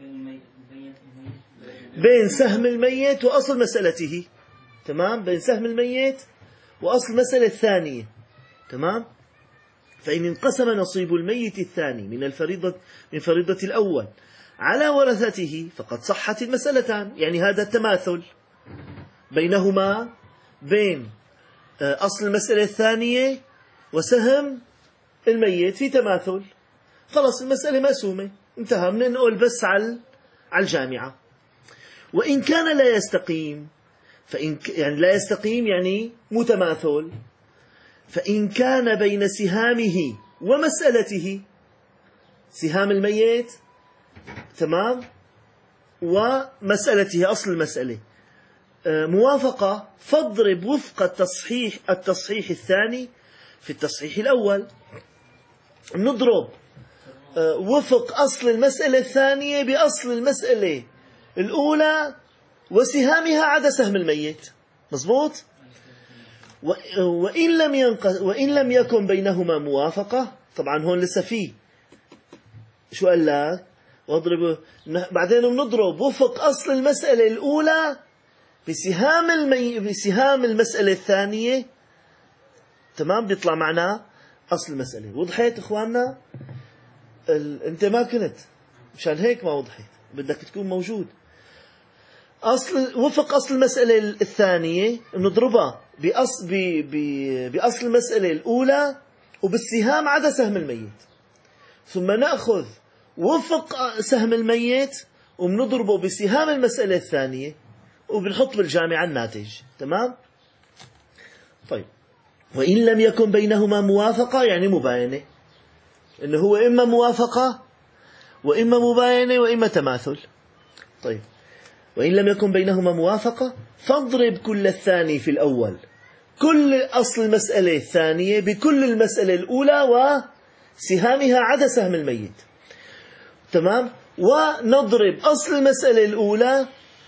بين سهم الميت وأصل مسألته. تمام. بين سهم الميت وأصل مسألة الثانية. تمام. فإن انقسم نصيب الميت الثاني من فريضة الأول على ورثته فقد صحت المسألتان. يعني هذا التماثل بينهما، بين أصل المسألة الثانية وسهم الميت في تماثل، خلص المسألة مقسومة، انتهى، بننقل بس على الجامعة. وإن كان لا يستقيم، يعني لا يستقيم يعني متماثل، فإن كان بين سهامه ومسألته، سهام الميت تمام ومسألته أصل المسألة موافقة، فاضرب وفق التصحيح الثاني في التصحيح الأول. نضرب وفق أصل المسألة الثانية بأصل المسألة الأولى وسهامها عدا سهم الميت. مضبوط؟ وإن لم يكن بينهما موافقة، طبعا هون لسه فيه شو قال لك؟ بعدين بنضرب وفق أصل المسألة الأولى بسهام المسألة الثانية، تمام، بيطلع معنا أصل المسألة. وضحت إخواننا؟ أنت ما كنت، مشان هيك ما وضحت، بدك تكون موجود. وفق أصل المسألة الثانية بنضربها بأصل المسألة الأولى وبالسهام عدا سهم الميت، ثم نأخذ وفق سهم الميت وبنضربه بسهام المسألة الثانية وبنحط بالجامعة الناتج. تمام؟ طيب، وإن لم يكن بينهما موافقة يعني مباينة، إنه هو إما موافقة وإما مباينة وإما تماثل. طيب، وإن لم يكن بينهما موافقة فاضرب كل الثاني في الأول، كل أصل المسألة الثانية بكل المسألة الأولى وسهامها عدا سهم الميت. تمام؟ ونضرب أصل المسألة الأولى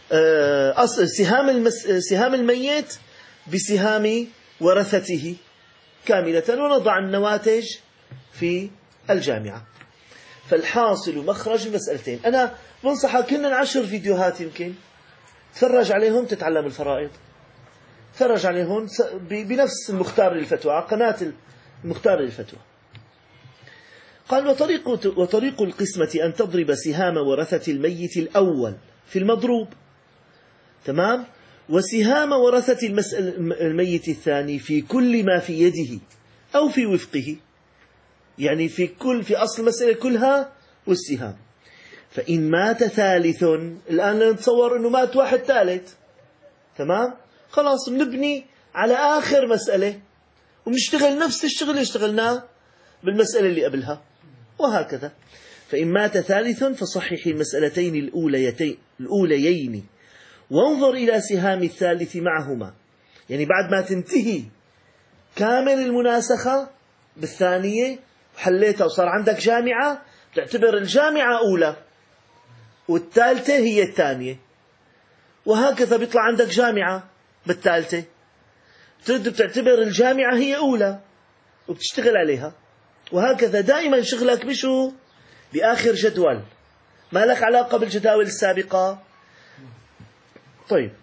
سهام الميت بسهام ورثته كاملة، ونضع النواتج في الجامعة. فالحاصل مخرج المسألتين. أنا بنصحك كنا 10 فيديوهات يمكن تفرج عليهم تتعلم الفرائض، تفرج عليهم بنفس المختار للفتوى على قناة المختار للفتوى. قال: وطريق القسمة أن تضرب سهام ورثة الميت الأول في المضروب، تمام، وسهام ورثة الميت الثاني في كل ما في يده أو في وفقه، يعني في أصل المسألة كلها والسهام. فإن مات ثالث، الآن نتصور أنه مات واحد ثالث، تمام، خلاص بنبني على آخر مسألة وبنشتغل نفس الشغل اللي اشتغلناه بالمسألة اللي قبلها، وهكذا. فإن مات ثالث فصحح المسألتين الأوليين وانظر إلى سهام الثالث معهما، يعني بعد ما تنتهي كامل المناسخة بالثانية وحليتها وصار عندك جامعة، تعتبر الجامعة أولى والثالثة هي الثانية، وهكذا بيطلع عندك جامعة بالثالثة، بتعتبر الجامعة هي أولى وبتشتغل عليها، وهكذا دائما شغلك بشو؟ بآخر جدول، ما لك علاقة بالجداول السابقة. طيب،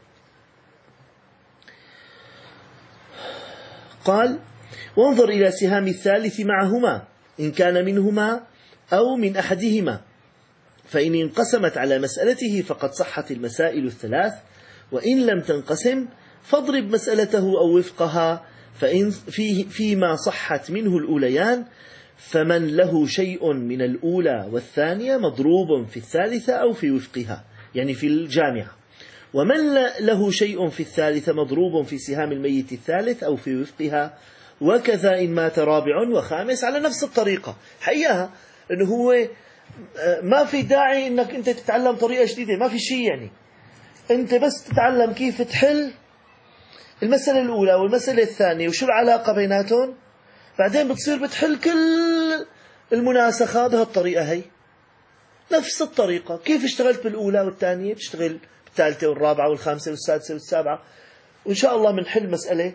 قال: وانظر إلى سهام الثالث معهما إن كان منهما أو من أحدهما، فإن انقسمت على مسألته فقد صحت المسائل الثلاث، وإن لم تنقسم فاضرب مسألته أو وفقها، فإن فيما صحت منه الأوليان فمن له شيء من الأولى والثانية مضروب في الثالثة أو في وفقها، يعني في الجامعة، ومن له شيء في الثالثة مضروب في سهام الميت الثالث أو في وفقها، وكذا إن مات رابع وخامس على نفس الطريقة. حقيقة أنه هو ما في داعي أنك أنت تتعلم طريقة جديدة، ما في شيء، يعني أنت بس تتعلم كيف تحل المسألة الأولى والمسألة الثانية وشو العلاقة بيناتهم، بعدين بتصير بتحل كل المناسخات بهالطريقة هي، نفس الطريقة. كيف اشتغلت بالأولى والثانية بتشتغل بالثالثة والرابعة والخامسة والسادسة والسابعة. وإن شاء الله بنحل مسألة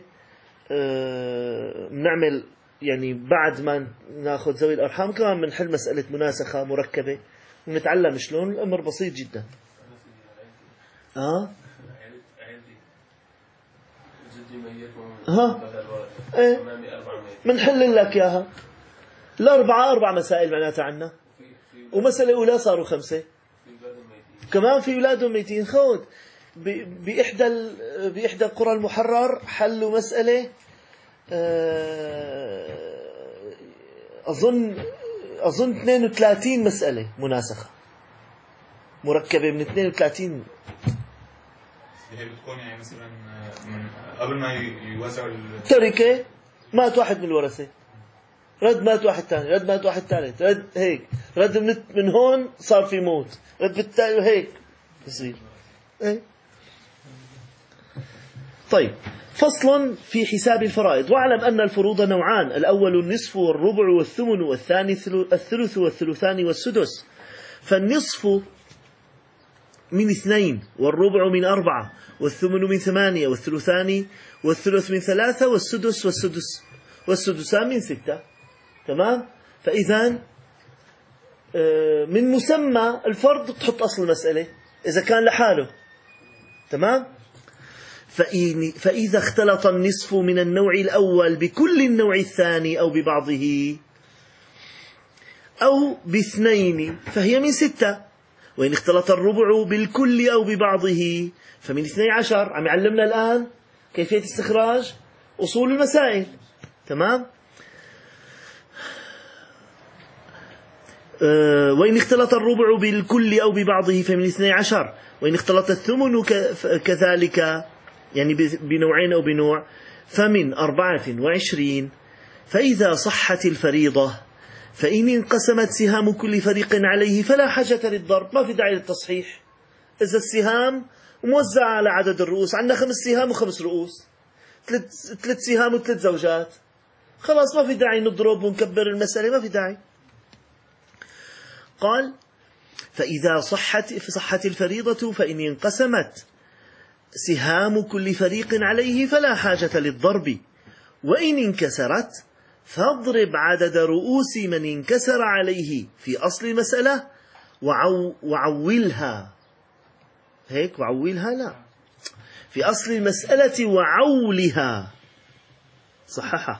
بنعمل يعني بعد ما ناخذ ذوي الأرحام كمان بنحل مسألة مناسخة مركبة ونتعلم شلون. الأمر بسيط جدا. ايه بنحل لك اياها، الأربعة 4 مسائل معناتها عنا، ومسألة أولى صاروا 5. كمان في أولادهم ميتين. خود بإحدى القرى المحرر حلوا مسألة أظن 32 مسألة مناسخة مركبة من 32. هي بتكون يعني مثلا من قبل ما يوزعوا التركة مات واحد من الورثة، رد مات واحد ثاني، رد مات واحد ثالث، رد هيك، رد من هون صار في موت، رد بالتالي وهيك بصير. طيب، فصل في حساب الفرائض. واعلم أن الفروض نوعان: الأول النصف والربع والثمن، والثاني الثلث والثلثان والسدس. فالنصف من 2، والربع من 4، والثمن من 8، والثلثان والثلث من 3، والسدسان من 6. تمام؟ فإذا من مسمى الفرض تحط أصل المسألة إذا كان لحاله. تمام؟ فإذا اختلط النصف من النوع الأول بكل النوع الثاني أو ببعضه أو ب2 فهي من 6. وإن اختلط الربع بالكل أو ببعضه فمن 12. عم يعلمنا الآن كيفية استخراج أصول المسائل. تمام؟ وإن اختلط الربع بالكل أو ببعضه فمن 12. وإن اختلط الثمن كذلك يعني بنوعين أو بنوع فمن 24. فإذا صحت الفريضة فإن انقسمت سهام كل فريق عليه فلا حاجة للضرب. ما في داعي للتصحيح. إذا السهام موزعة على عدد الرؤوس، عندنا 5 سهام و5 رؤوس، 3 سهام و3 زوجات، خلاص ما في داعي نضرب ونكبر المسألة، ما في داعي. قال: فإذا صحت الفريضة فإن انقسمت سهام كل فريق عليه فلا حاجة للضرب. وإن انكسرت فاضرب عدد رؤوس من انكسر عليه في أصل المسألة وعولها. هيك وعولها، لا، في أصل المسألة وعولها. صححها،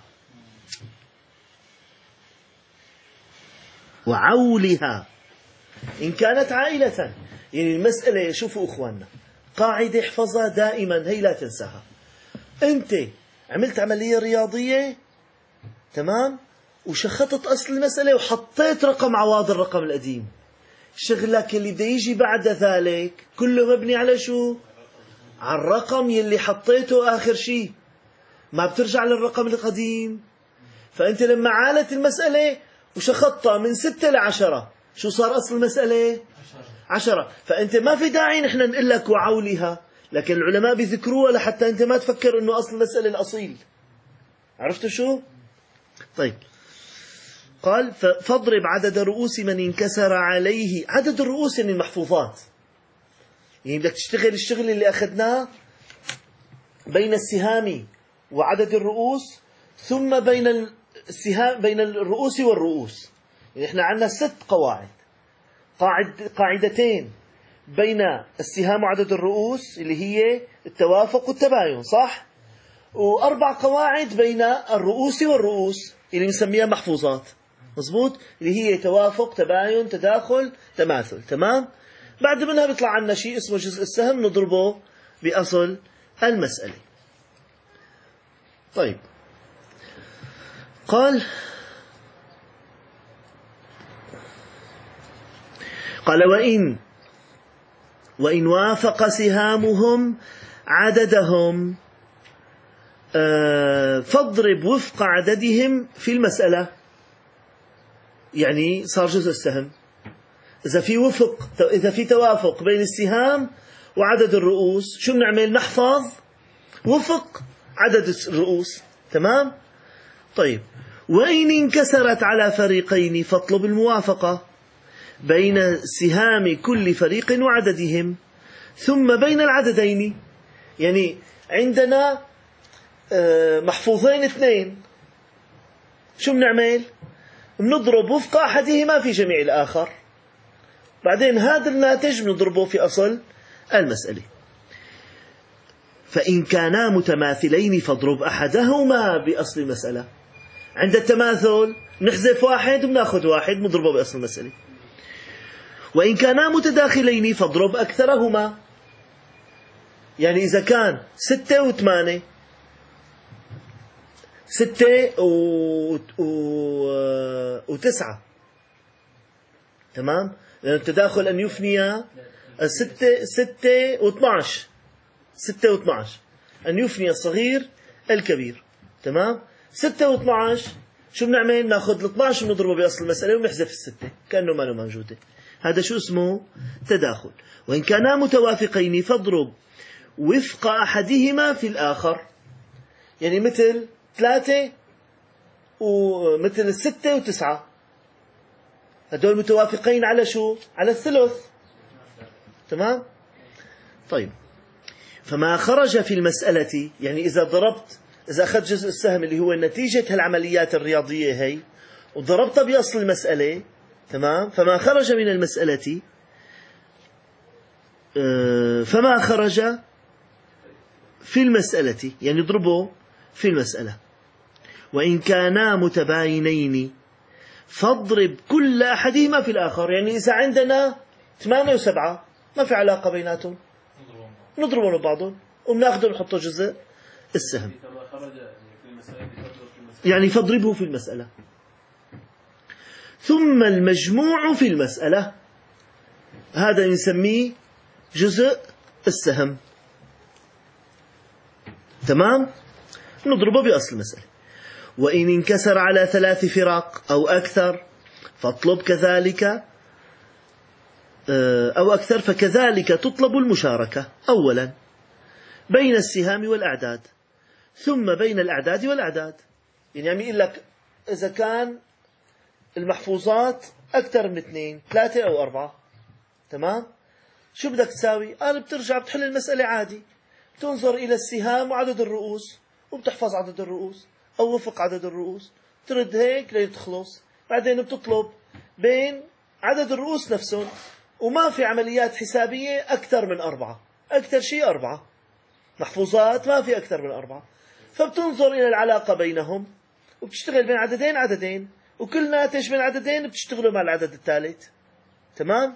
وعولها إن كانت عائلة. يعني المسألة، شوفوا أخواننا، قاعدة احفظها دائما، هي لا تنساها. أنت عملت عملية رياضية، تمام، وشخطت أصل المسألة وحطيت رقم عوض الرقم القديم، شغلك اللي بده يجي بعد ذلك كله مبني على شو؟ على الرقم يلي حطيته آخر شيء، ما بترجع للرقم القديم. فأنت لما عالت المسألة وشخطتها من 6 ل10، شو صار أصل المسألة؟ 10. فأنت ما في داعي نحن نقول لك وعولها، لكن العلماء بيذكروها لحتى أنت ما تفكر أنه أصل المسألة الأصيل. عرفتوا شو؟ طيب، قال: فاضرب عدد رؤوس من انكسر عليه. عدد الرؤوس يعني المحفوظات، يعني بدك تشتغل الشغل اللي أخذناه بين السهام وعدد الرؤوس، ثم بين السهام بين الرؤوس والرؤوس. يعني احنا عندنا 6 قواعد، قاعدتين بين السهام وعدد الرؤوس اللي هي التوافق والتباين، صح؟ و4 قواعد بين الرؤوس والرؤوس اللي نسميها محفوظات، مزبوط، اللي هي توافق، تباين، تداخل، تماثل. تمام؟ بعد منها بيطلع عنا شيء اسمه جزء السهم، نضربه بأصل المسألة. طيب، قال: وإن وافق سهامهم عددهم فاضرب وفق عددهم في المسألة. يعني صار جزء السهم. إذا في توافق بين السهام وعدد الرؤوس، شو بنعمل؟ نحفظ وفق عدد الرؤوس. تمام؟ طيب، وإن انكسرت على فريقين فاطلب الموافقة بين سهام كل فريق وعددهم ثم بين العددين. يعني عندنا محفوظين 2، شو بنعمل؟ بنضرب وفق أحدهما في جميع الآخر، بعدين هذا الناتج بنضربه في أصل المسألة. فإن كانا متماثلين فاضرب أحدهما بأصل المسألة. عند التماثل نحذف واحد وبناخذ واحد نضربه بأصل المسألة. وإن كانا متداخلين فاضرب أكثرهما. يعني إذا كان 6 و8 6 و9 تمام، لأن التداخل أن يفني 6 و12 6 و12 أن يفني الصغير الكبير. تمام. 6 و12 شو بنعمل؟ ناخذ ال12 ونضربه بأصل المسألة ونحذف ال6 كأنه ما موجودة. هذا شو اسمه؟ تداخل. وإن كانا متوافقين فاضرب وفق أحدهما في الآخر. يعني مثل 3 ومثل 6 و9 هدول متوافقين على شو؟ على الثلث. تمام. طيب، فما خرج في المسألة، يعني إذا أخذت جزء السهم اللي هو نتيجة هالعمليات الرياضية هي وضربتها بأصل المسألة، تمام، فما خرج من المسألة فما خرج في المسألة، يعني اضربه في المسألة. وإن كانا متباينين فاضرب كل أحدهما في الآخر. يعني إذا عندنا 8 و7 ما في علاقة بيناتهم نضربهم ببعضهم وبناخذ ونحطه جزء السهم. يعني فاضربه في المسألة. ثم المجموع في المسألة هذا نسميه جزء السهم. تمام. نضربه بأصل المسألة. وإن انكسر على 3 فراق أو أكثر فاطلب كذلك أو أكثر فكذلك تطلب المشاركة أولا بين السهام والأعداد ثم بين الأعداد والأعداد. يعني يقول لك إذا كان المحفوظات أكثر من 2 3 أو 4 تمام، شو بدك تساوي؟ قال بترجع بتحل المسألة عادي، تنظر إلى السهام وعدد الرؤوس وبتحفظ عدد الرؤوس أو وفق عدد الرؤوس، ترد هيك لتخلص. بعدين بتطلب بين عدد الرؤوس نفسهم، وما في عمليات حسابية أكثر من 4، أكثر شيء 4 محفوظات، ما في أكثر من 4. فبتنظر إلى العلاقة بينهم وبتشتغل بين عددين وكل ناتج من عددين بتشتغلوا مع العدد الثالث. تمام.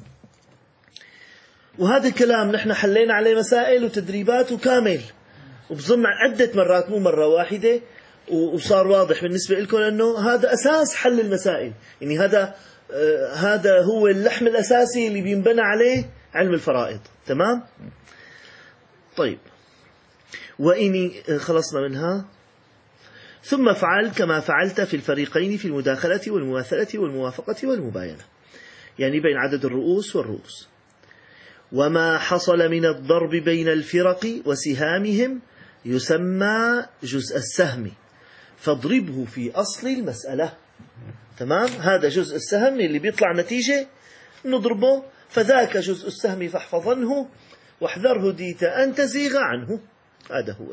وهذا الكلام نحن حلينا عليه مسائل وتدريبات وكامل، وبظن عدة مرات مو مرة واحدة، وصار واضح بالنسبة لكم أنه هذا أساس حل المسائل. يعني هذا هو اللحم الأساسي اللي بينبنى عليه علم الفرائض. تمام. طيب، وإن خلصنا منها. ثم فعل كما فعلت في الفريقين في المداخلة والمماثلة والموافقة والمباينة، يعني بين عدد الرؤوس والرؤوس. وما حصل من الضرب بين الفرق وسهامهم يسمى جزء السهم فاضربه في أصل المسألة. تمام. هذا جزء السهم اللي بيطلع نتيجة نضربه، فذاك جزء السهم فاحفظنه واحذره ديت أن تزيغ عنه. هذا هو.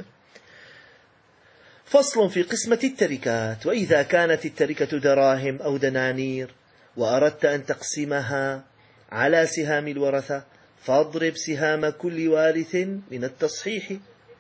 فصل في قسمة التركات. وإذا كانت التركة دراهم أو دنانير وأردت أن تقسمها على سهام الورثة فاضرب سهام كل وارث من التصحيح.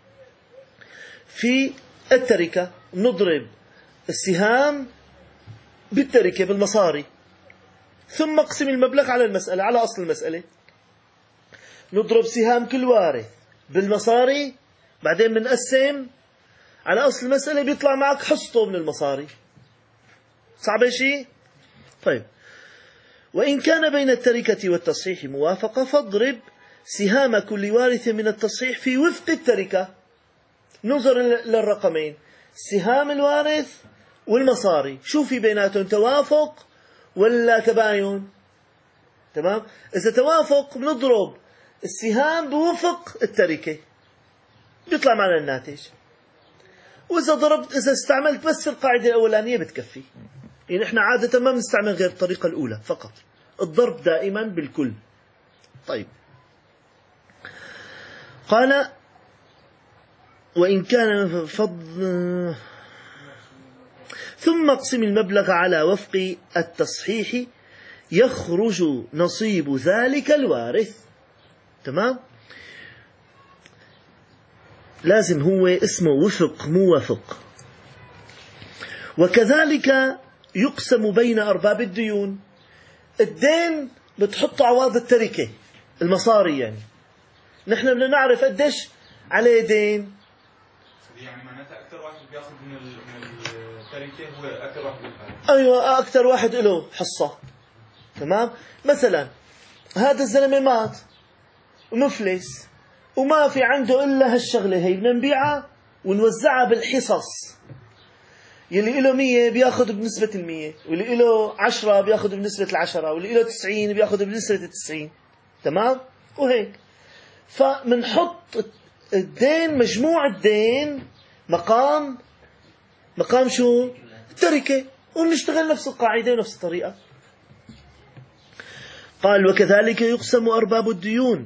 في التركة نضرب السهام بالتركة بالمصاري، ثم اقسم المبلغ على المسألة على أصل المسألة. نضرب سهام كل وارث بالمصاري، بعدين بنقسم على أصل المسألة، بيطلع معك حصته من المصاري. صعب شيء؟ طيب. وإن كان بين التركة والتصحيح موافقة فاضرب سهام كل وارث من التصحيح في وفق التركة. ننظر للرقمين، سهام الوارث والمصاري، شو في بيناتهم، توافق ولا تباين؟ تمام. إذا توافق بنضرب السهام بوفق التركة بيطلع معنا الناتج. إذا استعملت بس القاعدة الأولانية بتكفي. يعني إحنا عادة ما بنستعمل غير الطريقة الأولى فقط، الضرب دائما بالكل. طيب. قال وإن كان ثم اقسم المبلغ على وفق التصحيح يخرج نصيب ذلك الوارث. تمام. لازم هو اسمه وفق موافق. وكذلك يقسم بين أرباب الديون. الدين بتحط عوض التركة، المصاري يعني. نحن بدنا نعرف قديش عليه دين. يعني معناتها أكثر واحد بياخذ من التركة هو أكثر واحد بيدفع. أيوة، أكثر واحد له حصة. تمام. مثلا هذا الزلمة مات ومفلس وما في عنده إلا هالشغلة هي، بدنا نبيعها ونوزعها بالحصص. يلي له 100 بياخذ بنسبة 100، واللي له 10 بياخذ بنسبة 10، واللي له 90 بياخذ بنسبة 90. تمام. وهيك فمنحط الدين، مجموع الدين مقام شو؟ التركة، ونشتغل نفس القاعدة ونفس الطريقة. قال وكذلك يقسم أرباب الديون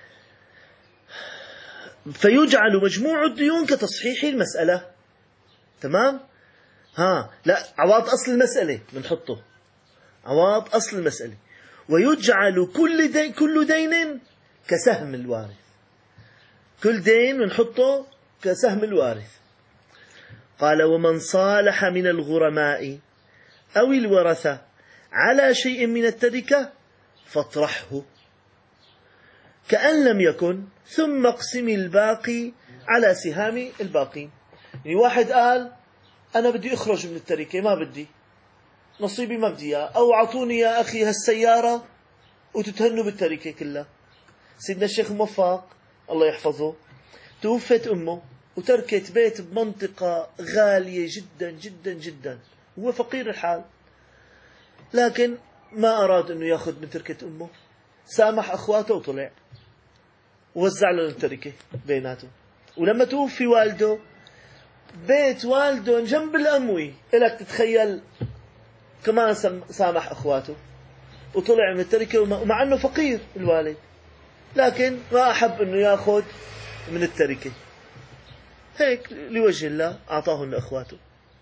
فيجعل مجموع الديون كتصحيح المسألة. تمام. لا، عوض أصل المسألة بنحطه، عوض أصل المسألة. ويجعل كل دين كسهم الوارث. كل دين بنحطه كسهم الوارث. قال ومن صالح من الغرماء أو الورثة على شيء من التركة فاطرحه كأن لم يكن، ثم اقسم الباقي على سهام الباقين. يعني واحد قال أنا بدي أخرج من التركة، ما بدي نصيبي، ما بدي إياه، أو أعطوني يا أخي هالسيارة وتتهنوا بالتركة كلها. سيدنا الشيخ موفق الله يحفظه توفت أمه وتركت بيت بمنطقة غالية جدا جدا جدا، هو فقير الحال، لكن ما أراد أنه يأخذ من تركة أمه، سامح أخواته وطلع ووزع لهم التركة بيناتهم. ولما توفي والده، بيت والده جنب الأموي، إلك تتخيل كمان سامح أخواته وطلع من التركة، ومع أنه فقير الوالد، لكن ما أحب أنه يأخذ من التركة، هيك لوجه الله أعطاهن أخواته.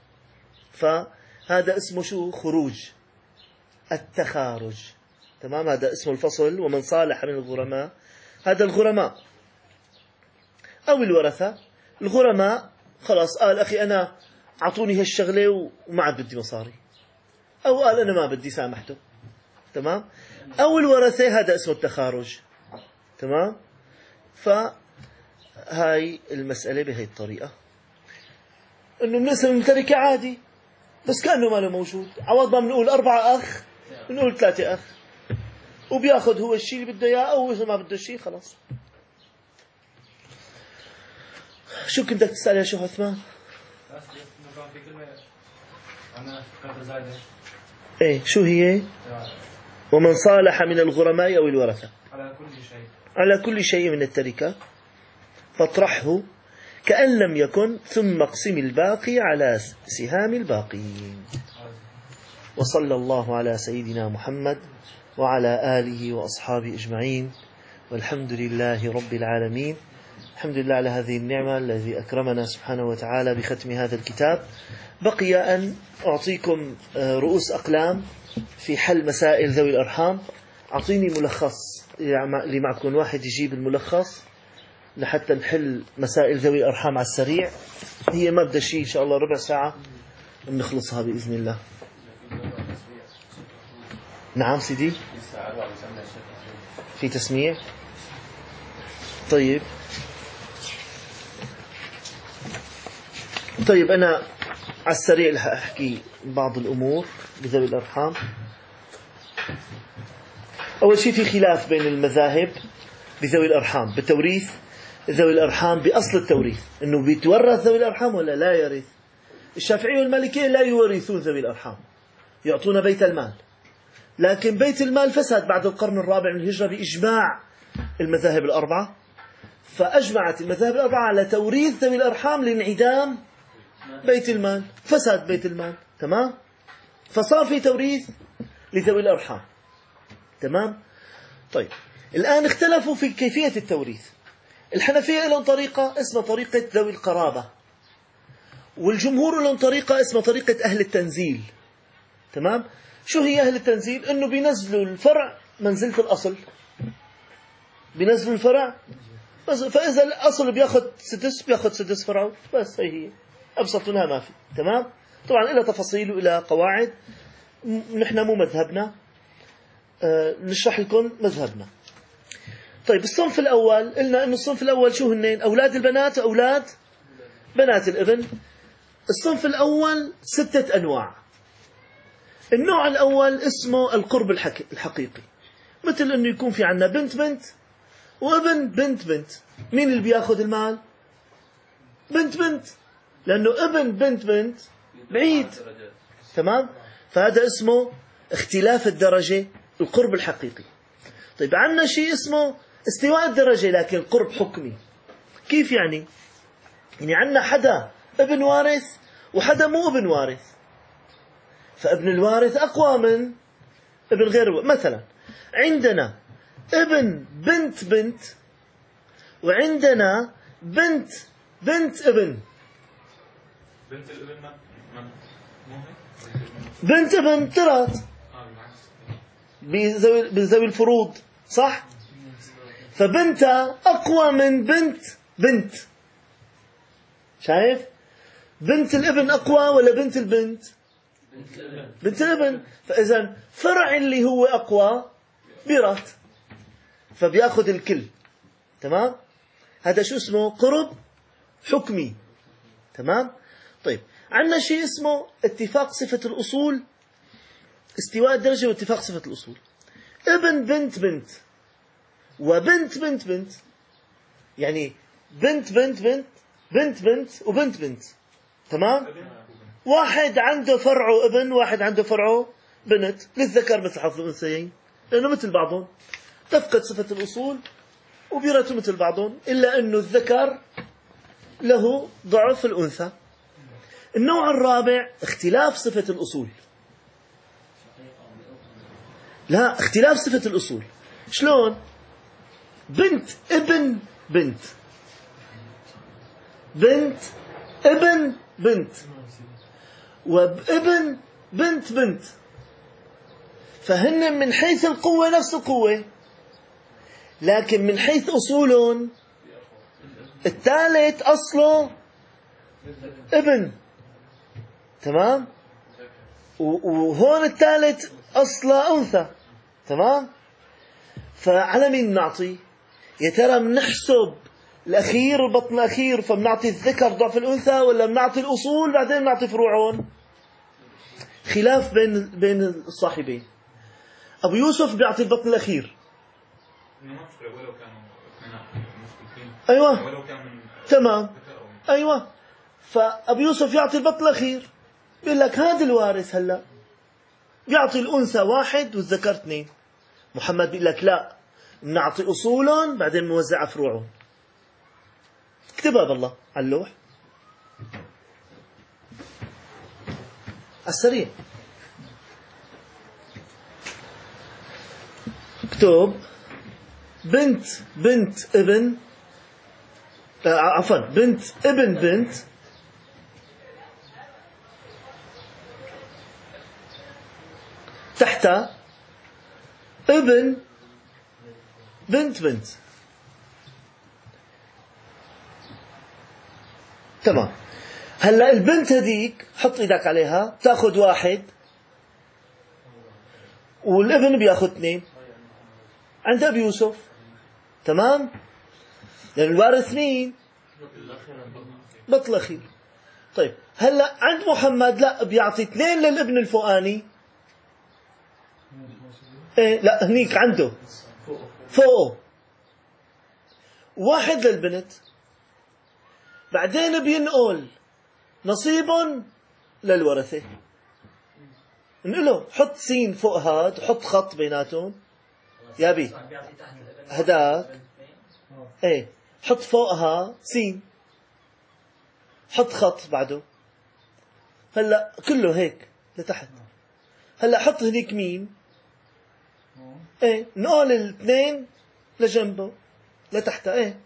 فهذا اسمه شو؟ خروج، التخارج. تمام. هذا اسمه الفصل. ومن صالح من الغرماء، هذا الغرماء أو الورثة. الغرماء خلاص قال أخي أنا أعطوني هالشغلة وما عاد بدي مصاري، أو قال أنا ما بدي، سامحته. تمام. أو الورثة هذا اسمه التخارج. تمام. فهاي المسألة بهي الطريقة، إنه بنقسم التركة عادي بس كأنه ما له موجود. عوض ما بنقول 4 أخ بنقول 3 أخ، وبياخذ هو الشيء اللي بده إياه، أو إذا ما بده شيء خلاص. شو كنت بدك تسأل يا شيخ عثمان؟ في كلمة أنا فكرت زايدة. إيه شو هي؟ ومن صالح من الغرماء أو الورثة على كل شيء من التركة فاطرحه كأن لم يكن، ثم اقسم الباقي على سهام الباقين. وصلى الله على سيدنا محمد وعلى آله وأصحابه أجمعين، والحمد لله رب العالمين. الحمد لله على هذه النعمة الذي أكرمنا سبحانه وتعالى بختم هذا الكتاب. بقي أن أعطيكم رؤوس أقلام في حل مسائل ذوي الأرحام. أعطيني ملخص اللي معكم، واحد يجيب الملخص لحتى نحل مسائل ذوي الأرحام على السريع. هي ما بدها شيء، إن شاء الله ربع ساعة بنخلصها بإذن الله. نعم سيدي، في تسميع. طيب أنا على السريع رح أحكي بعض الأمور بذوي الأرحام. أول شيء في خلاف بين المذاهب بذوي الأرحام بتوريث ذوي الأرحام، بأصل التوريث إنه بيتورث ذوي الأرحام ولا لا يرث. الشافعية والمالكية لا يورثون ذوي الأرحام، يعطون بيت المال، لكن بيت المال فسد بعد القرن الرابع من الهجرة بإجماع المذاهب الأربعة. فأجمعت المذاهب الأربعة على توريث ذوي الأرحام لانعدام بيت المال، فساد بيت المال. تمام. فصار في توريث لذوي الأرحام. تمام. طيب الآن اختلفوا في كيفية التوريث. الحنفية لهم طريقة اسمها طريقة ذوي القرابة، والجمهور لهم طريقة اسمها طريقة أهل التنزيل. تمام. شو هي أهل التنزيل؟ إنه بينزلوا الفرع منزلة الأصل، بينزلوا الفرع، فإذا الأصل بياخد 6 بياخد 6 فرعه، بس هي أبسط منها ما في. تمام. طبعا إلى تفاصيل وإلى قواعد، نحن مو مذهبنا، نشرح لكم مذهبنا. طيب الصنف الأول قلنا أنه الصنف الأول شو هنين؟ أولاد البنات وأولاد بنات الابن. الصنف الأول 6 أنواع. النوع الأول اسمه القرب الحقيقي، مثل أنه يكون في عنا بنت وابن بنت. مين اللي بياخذ المال؟ بنت، لأنه ابن بنت بعيد. تمام؟ فهذا اسمه اختلاف الدرجة، القرب الحقيقي. طيب عندنا شيء اسمه استواء الدرجة لكن قرب حكمي. كيف يعني؟ يعني عندنا حدا ابن وارث وحدا مو ابن وارث، فابن الوارث أقوى من ابن غير. مثلا عندنا ابن بنت وعندنا بنت ابن. بنت الابن مو بنت ابن ترات بذوي الفروض، صح؟ فبنتها أقوى من بنت. شايف؟ بنت الابن أقوى ولا بنت البنت؟ بنت الابن. فإذا فرع اللي هو أقوى بيرات، فبياخذ الكل. تمام؟ هذا شو اسمه؟ قرب حكمي. تمام؟ طيب عندنا شيء اسمه اتفاق صفة الأصول، استواء الدرجة واتفاق صفة الأصول. ابن بنت وبنت بنت، يعني بنت وبنت. تمام؟ واحد عنده فرعه ابن، واحد عنده فرعه بنت، للذكر مثل حظ الأنثيين، لأنه مثل بعضهم، تفقد صفة الأصول وبيرته مثل بعضهم، إلا أنه الذكر له ضعف الأنثى. النوع الرابع اختلاف صفة الأصول. لا، اختلاف صفة الأصول. شلون؟ بنت ابن بنت ابن بنت وابن بنت، فهن من حيث القوة نفس القوة، لكن من حيث أصولهم الثالث أصله ابن. تمام؟ وهون الثالث أصله أنثى. تمام؟ فعلى مين نعطي؟ يا ترى بنحسب الأخير البطن الأخير فبنعطي الذكر ضعف الأنثى، ولا بنعطي الأصول بعدين بنعطي فروعهم؟ خلاف بين الصاحبين. أبو يوسف بيعطي البطن الأخير. أيوة تمام، أيوة. فأبو يوسف يعطي البطن الأخير، بيقول لك هذا الوارث هلا بيعطي الأنثى 1 والذكر 2. محمد بيقول لك لا، نعطي أصولهم بعدين نوزع فروعهم. اكتبها بالله على اللوح السريع. اكتب بنت ابن، عفوا بنت ابن بنت تحت ابن بنت. تمام. هلا البنت هذيك حط ايدك عليها، تاخذ 1 والابن بياخذ 2 عند ابي يوسف. تمام؟ لأن الوارث مين؟ بطل الأخير. طيب هلا عند محمد لا، بيعطي 2 للابن الفوقاني. ايه لا، هنيك عنده فوقه 1 للبنت، بعدين بينقل نصيب للورثة. نقوله حط سين فوق هاد وحط خط بيناتهم يا بي هداك، ايه حط فوقها سين، حط خط بعده. هلا كله هيك لتحت. هلا حط هنيك مين؟ ايه نقول 2 لجنبه لتحت. ايه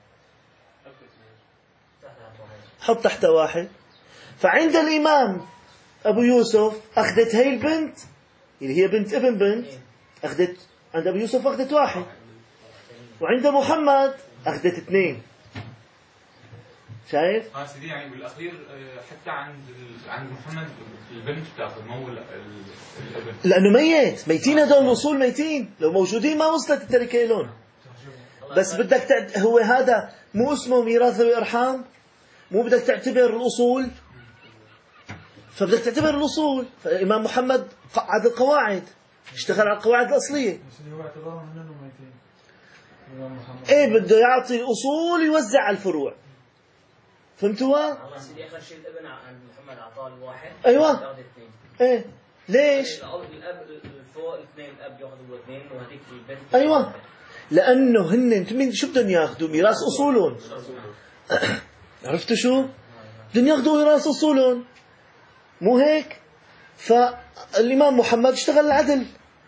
حط تحت 1. فعند الإمام أبو يوسف أخذت هي البنت اللي هي بنت ابن بنت، أخذت عند أبو يوسف أخذت 1، وعند محمد أخذت 2. شايف؟ سيدي يعني بالاخير حتى عند محمد البنت بتاخذ مو الابن، لانه ميتين هذول الاصول ميتين، لو موجودين ما وصلت التركه لهم. بس بدك هو هذا مو اسمه ميراث ذوي ارحام، مو بدك تعتبر الاصول، فبدك تعتبر الاصول. فالامام محمد قعد القواعد، اشتغل على القواعد الاصليه. بس هو اعتبرهم انهم ميتين. الامام محمد ايه بده يعطي الاصول ويوزع على الفروع. فهمتوا؟ الله سيدي اخر شيء الابن عند محمد اعطاه الواحد. أيوة. ياخذ اثنين. ايه ليش؟ الاب فوق اثنين، الاب ياخذ اثنين وهذيك البنت. ايوه، لانه هن شو بدهم ياخذوا؟ ميراث اصولهم. عرفتوا شو؟ بدهم ياخذوا ميراث اصولهم، مو هيك؟ فالامام محمد اشتغل العدل،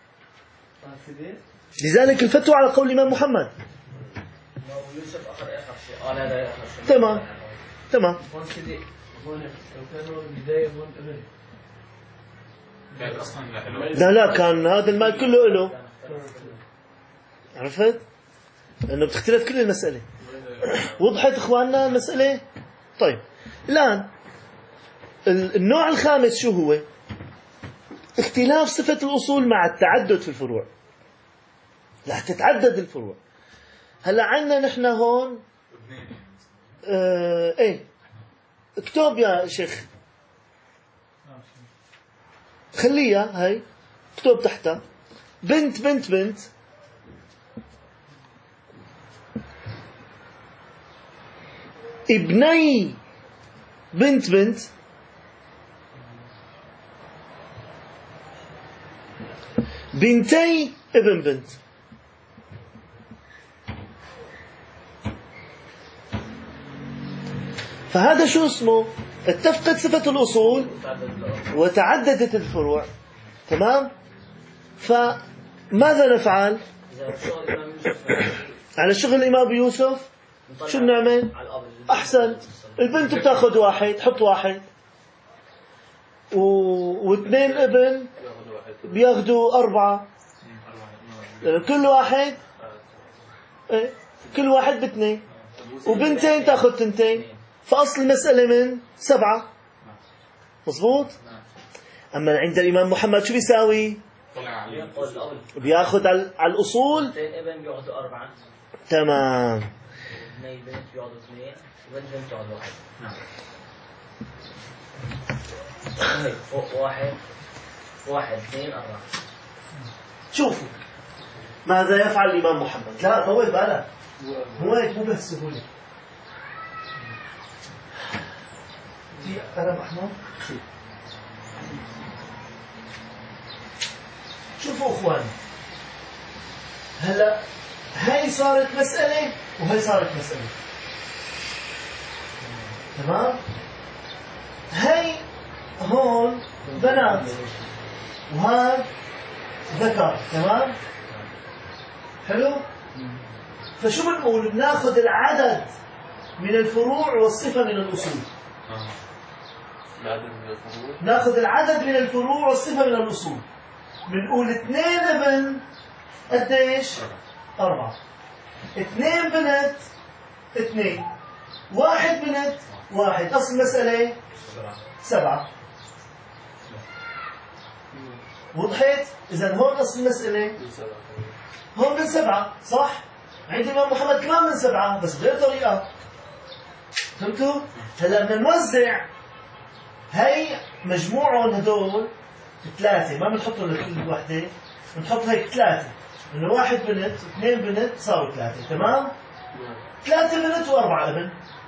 لذلك الفتوى على قول الامام محمد. يوسف اخر شيء قال هذا اخر شيء. تمام تمام. هون سيدي هون لو كانوا البداية هون ابن كان اصلا لا كان هذا المال كله له. عرفت؟ لأنه بتختلف كل المسألة. وضحت إخواننا المسألة؟ طيب الآن النوع الخامس شو هو؟ اختلاف صفة الأصول مع التعدد في الفروع. لا تتعدد الفروع. هلا عندنا نحن هون ايه اكتب يا شيخ، خليها هاي اكتب تحتها بنت بنت بنت ابني بنت بنت بنتي ابن بنت. فهذا شو اسمه؟ اتفقت صفة الأصول وتعددت الفروع. تمام؟ فماذا نفعل؟ على شغل الإمام يوسف شو بنعمل؟ أحسن، البنت بتاخذ واحد، حط واحد، واثنين ابن بياخذوا أربعة، كل واحد كل واحد باثنين، وبنتين تاخذ تنتين، فأصل المسألة من 7. مظبوط؟ أما عند الإمام محمد شو بيساوي؟ بياخذ على الأصول. ابن بياخذوا 4. تمام. اثنين بنت بياخذوا 2 وبنت بياخذ 1. نعم. فوق 1 2 4. شوفوا ماذا يفعل الإمام محمد. لا طول بالك، هو هيك مو بالسهولة. في قلم أحمر. شوفوا أخواني، هلا هاي صارت مسألة وهي صارت مسألة. تمام؟ هاي هون بنات وهذا ذكر. تمام؟ حلو؟ فشو بنقول؟ بناخذ العدد من الفروع والصفة من الأصول. ناخذ العدد من الفروع والصفة من الأصول. بنقول 2 ابن قديش؟ 4. 2 بنت 2. 1 بنت 1. أصل المسألة 7. وضحت؟ إذا هون أصل المسألة هون من 7 صح؟ عند الإمام محمد كمان من 7 بس بغير طريقة. فهمتوا؟ هلا بدنا نوزع هي مجموعهم هدول 3، ما بنحطهم لكل وحدة، بنحط هيك 3، إنه 1 بنت 2 بنت صاروا 3. تمام؟ 3 بنت و4 ابن.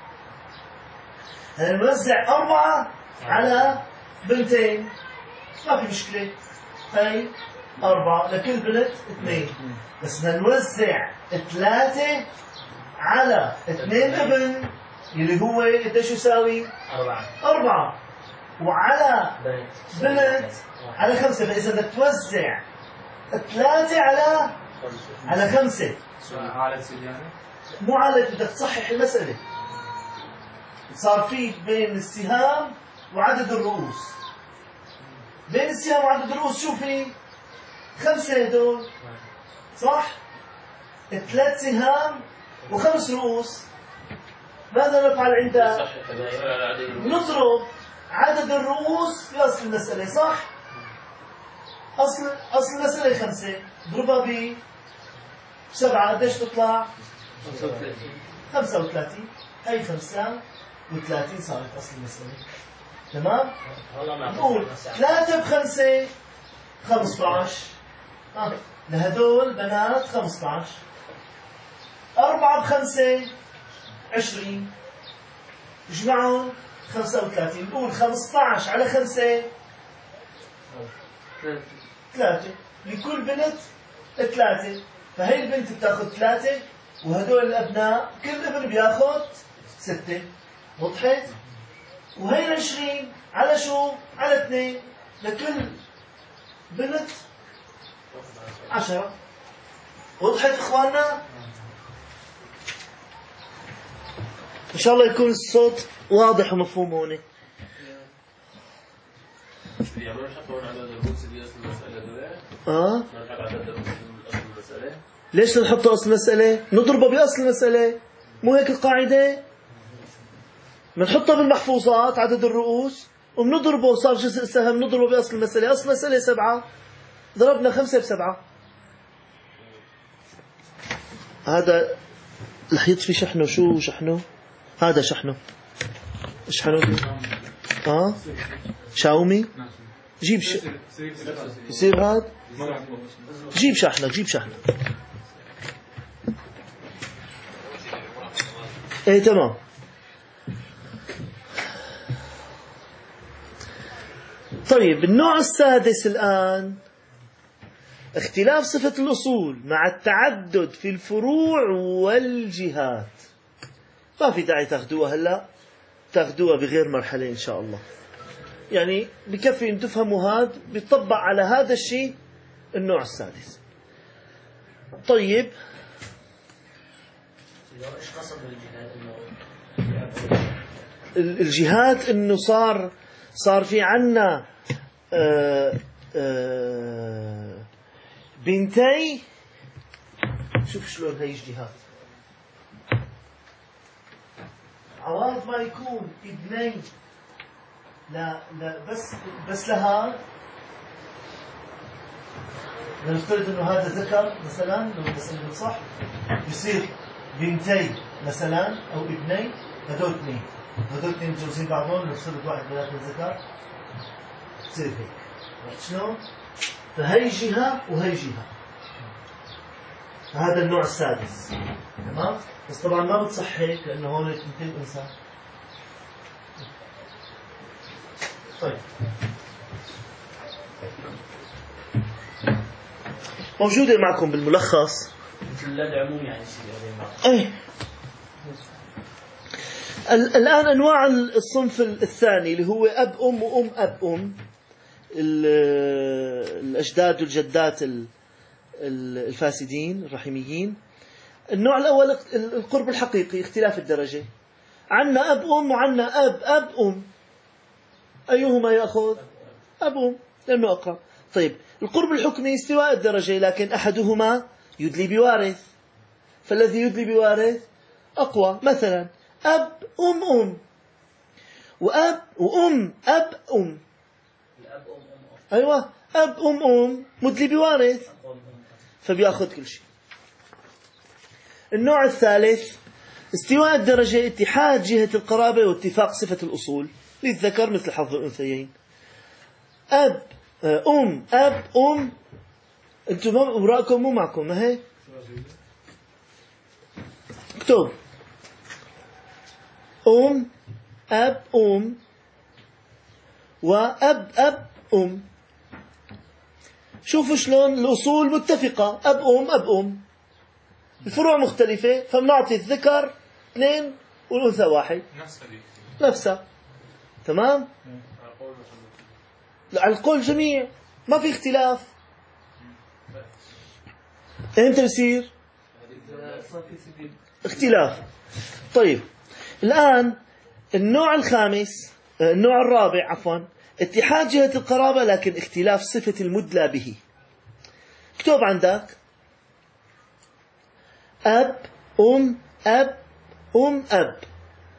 هلا نوزع 4 على بنتين، ما في مشكلة، هي 4 لكل بنت 2، بس بدنا نوزع 3 على 2 ابن اللي هو قديش يساوي؟ 4 وعلى بنت على 5. فإذا بدك توزع 3 على 5. مو عالج، بدك تصحح المسألة. صار في بين السهام وعدد الرؤوس. بين السهام وعدد الرؤوس شو في؟ 5 هدول صح؟ 3 سهام و5 رؤوس. ماذا نفعل عندها؟ نضرب عدد الرؤوس في أصل المسألة، صح؟ أصل المسألة 5 ضربها ب7 قديش تطلع؟ 35. هي 35 صارت أصل المسألة. تمام؟ نقول 3 ب5 15. لهدول بنات 15. 4 ب5 20. اجمعهم 35. نقول 15 على 5 3. لكل بنت 3. فهي البنت بتاخذ 3 وهدول الأبناء كل ابن بياخذ 6. وضحت؟ وهي 20 على شو؟ على 2. لكل بنت 10. وضحت إخواننا؟ إن شاء الله يكون الصوت واضح ومفهوم هون. يعني ما نحط عدد الرؤوس دي أصل المسألة ما نحط عدد الرؤوس أصل المسألة. ليش نحط أصل المسألة؟ نضربه بأصل المسألة. مو هيك القاعدة؟ بنحطها بالمحفوظات عدد الرؤوس وبنضربه، صار جزء سهم، نضربه بأصل المسألة. أصل المسألة 7، ضربنا 5 ب7. هذا رح يطفي شحنه. شو شحنه؟ هذا شحنه. اشحنه. شاومي. جيب يصير هذا. جيب شحنه. ايه تمام. طيب النوع السادس الآن اختلاف صفة الأصول مع التعدد في الفروع والجهات. ما في داعي تاخدوها هلا، تاخدوها بغير مرحلة إن شاء الله. يعني بكفي أن تفهموا هذا بيطبق على هذا الشيء النوع السادس. طيب ايش قصد بالجهاد؟ الجهات انه صار في عنا بنتي. شوف شلون هي الجهات. عوض ما يكون ابنين لا بس لها، نفترض انه هذا ذكر مثلا، لو بسأل صح بصير بنتي مثلا او ابني، هدول اثنين متجوزين بعضهم، نفترض واحد بنات من ذكر، تصير هيك. عرفت شلون؟ فهي جهة وهي جهة. هذا النوع السادس. تمام؟ بس طبعا ما بتصح هيك لانه هون اثنتين انثى. طيب موجودة معكم بالملخص. مثل لا عموم يعني ايه. الآن أنواع الصنف الثاني اللي هو أب أم وأم أب أم، الأجداد والجدات الفاسدين الرحميين. النوع الأول القرب الحقيقي، اختلاف الدرجة. عنا أب أم وعنا أب أم. أيهما يأخذ؟ أب أم لأنه أقرب. طيب القرب الحكمي استواء الدرجة، لكن أحدهما يدلي بوارث، فالذي يدلي بوارث أقوى. مثلا أب أم وأب وأم أب أم. أيوة أب أم مدلي بوارث فبيأخذ كل شيء. النوع الثالث استواء الدرجة، اتحاد جهة القرابة واتفاق صفة الأصول. للذكر مثل حظ الأنثيين. أب أم أنتم وراءكم مو معكم، ما هي؟ اكتب أب وأب أم. شوفوا شلون الأصول متفقة، أب أم. الفروع مختلفة، فبنعطي الذكر 2 والأنثى 1 نفسها. تمام؟ على القول جميع، ما في اختلاف. امتى بصير اختلاف؟ طيب الآن النوع الرابع اتحاد جهة القرابة لكن اختلاف صفة المدلى به. اكتب عندك أب أم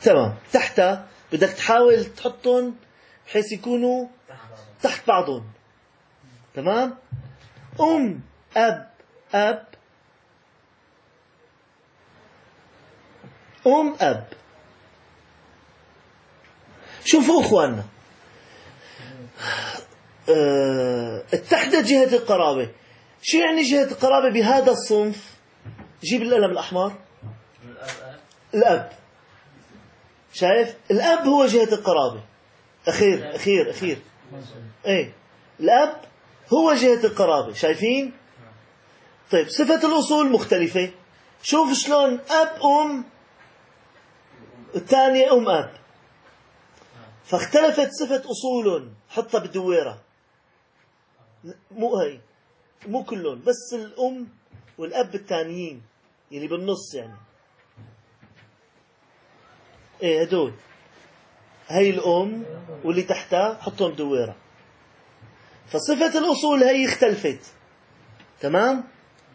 تمام. تحتها بدك تحاول تحطهم بحيث يكونوا تحت بعضهم. تمام. أب أب أب. شوفوا أخواننا، اتحدت جهة القرابة. شو يعني جهة القرابة بهذا الصنف؟ جيب القلم الأحمر. الأب، شايف؟ الأب هو جهة القرابة. أخير إيه، الأب هو جهة القرابة. شايفين؟ طيب صفة الأصول مختلفة. شوف شلون أب الثانية أب، فاختلفت صفة أصول. حطها بالدويرة، مو كلهم، بس الأم والأب الثانيين اللي بالنص يعني. ايه هدول، هي الأم واللي تحتها حطهم دويرة. فصفة الأصول هي اختلفت. تمام.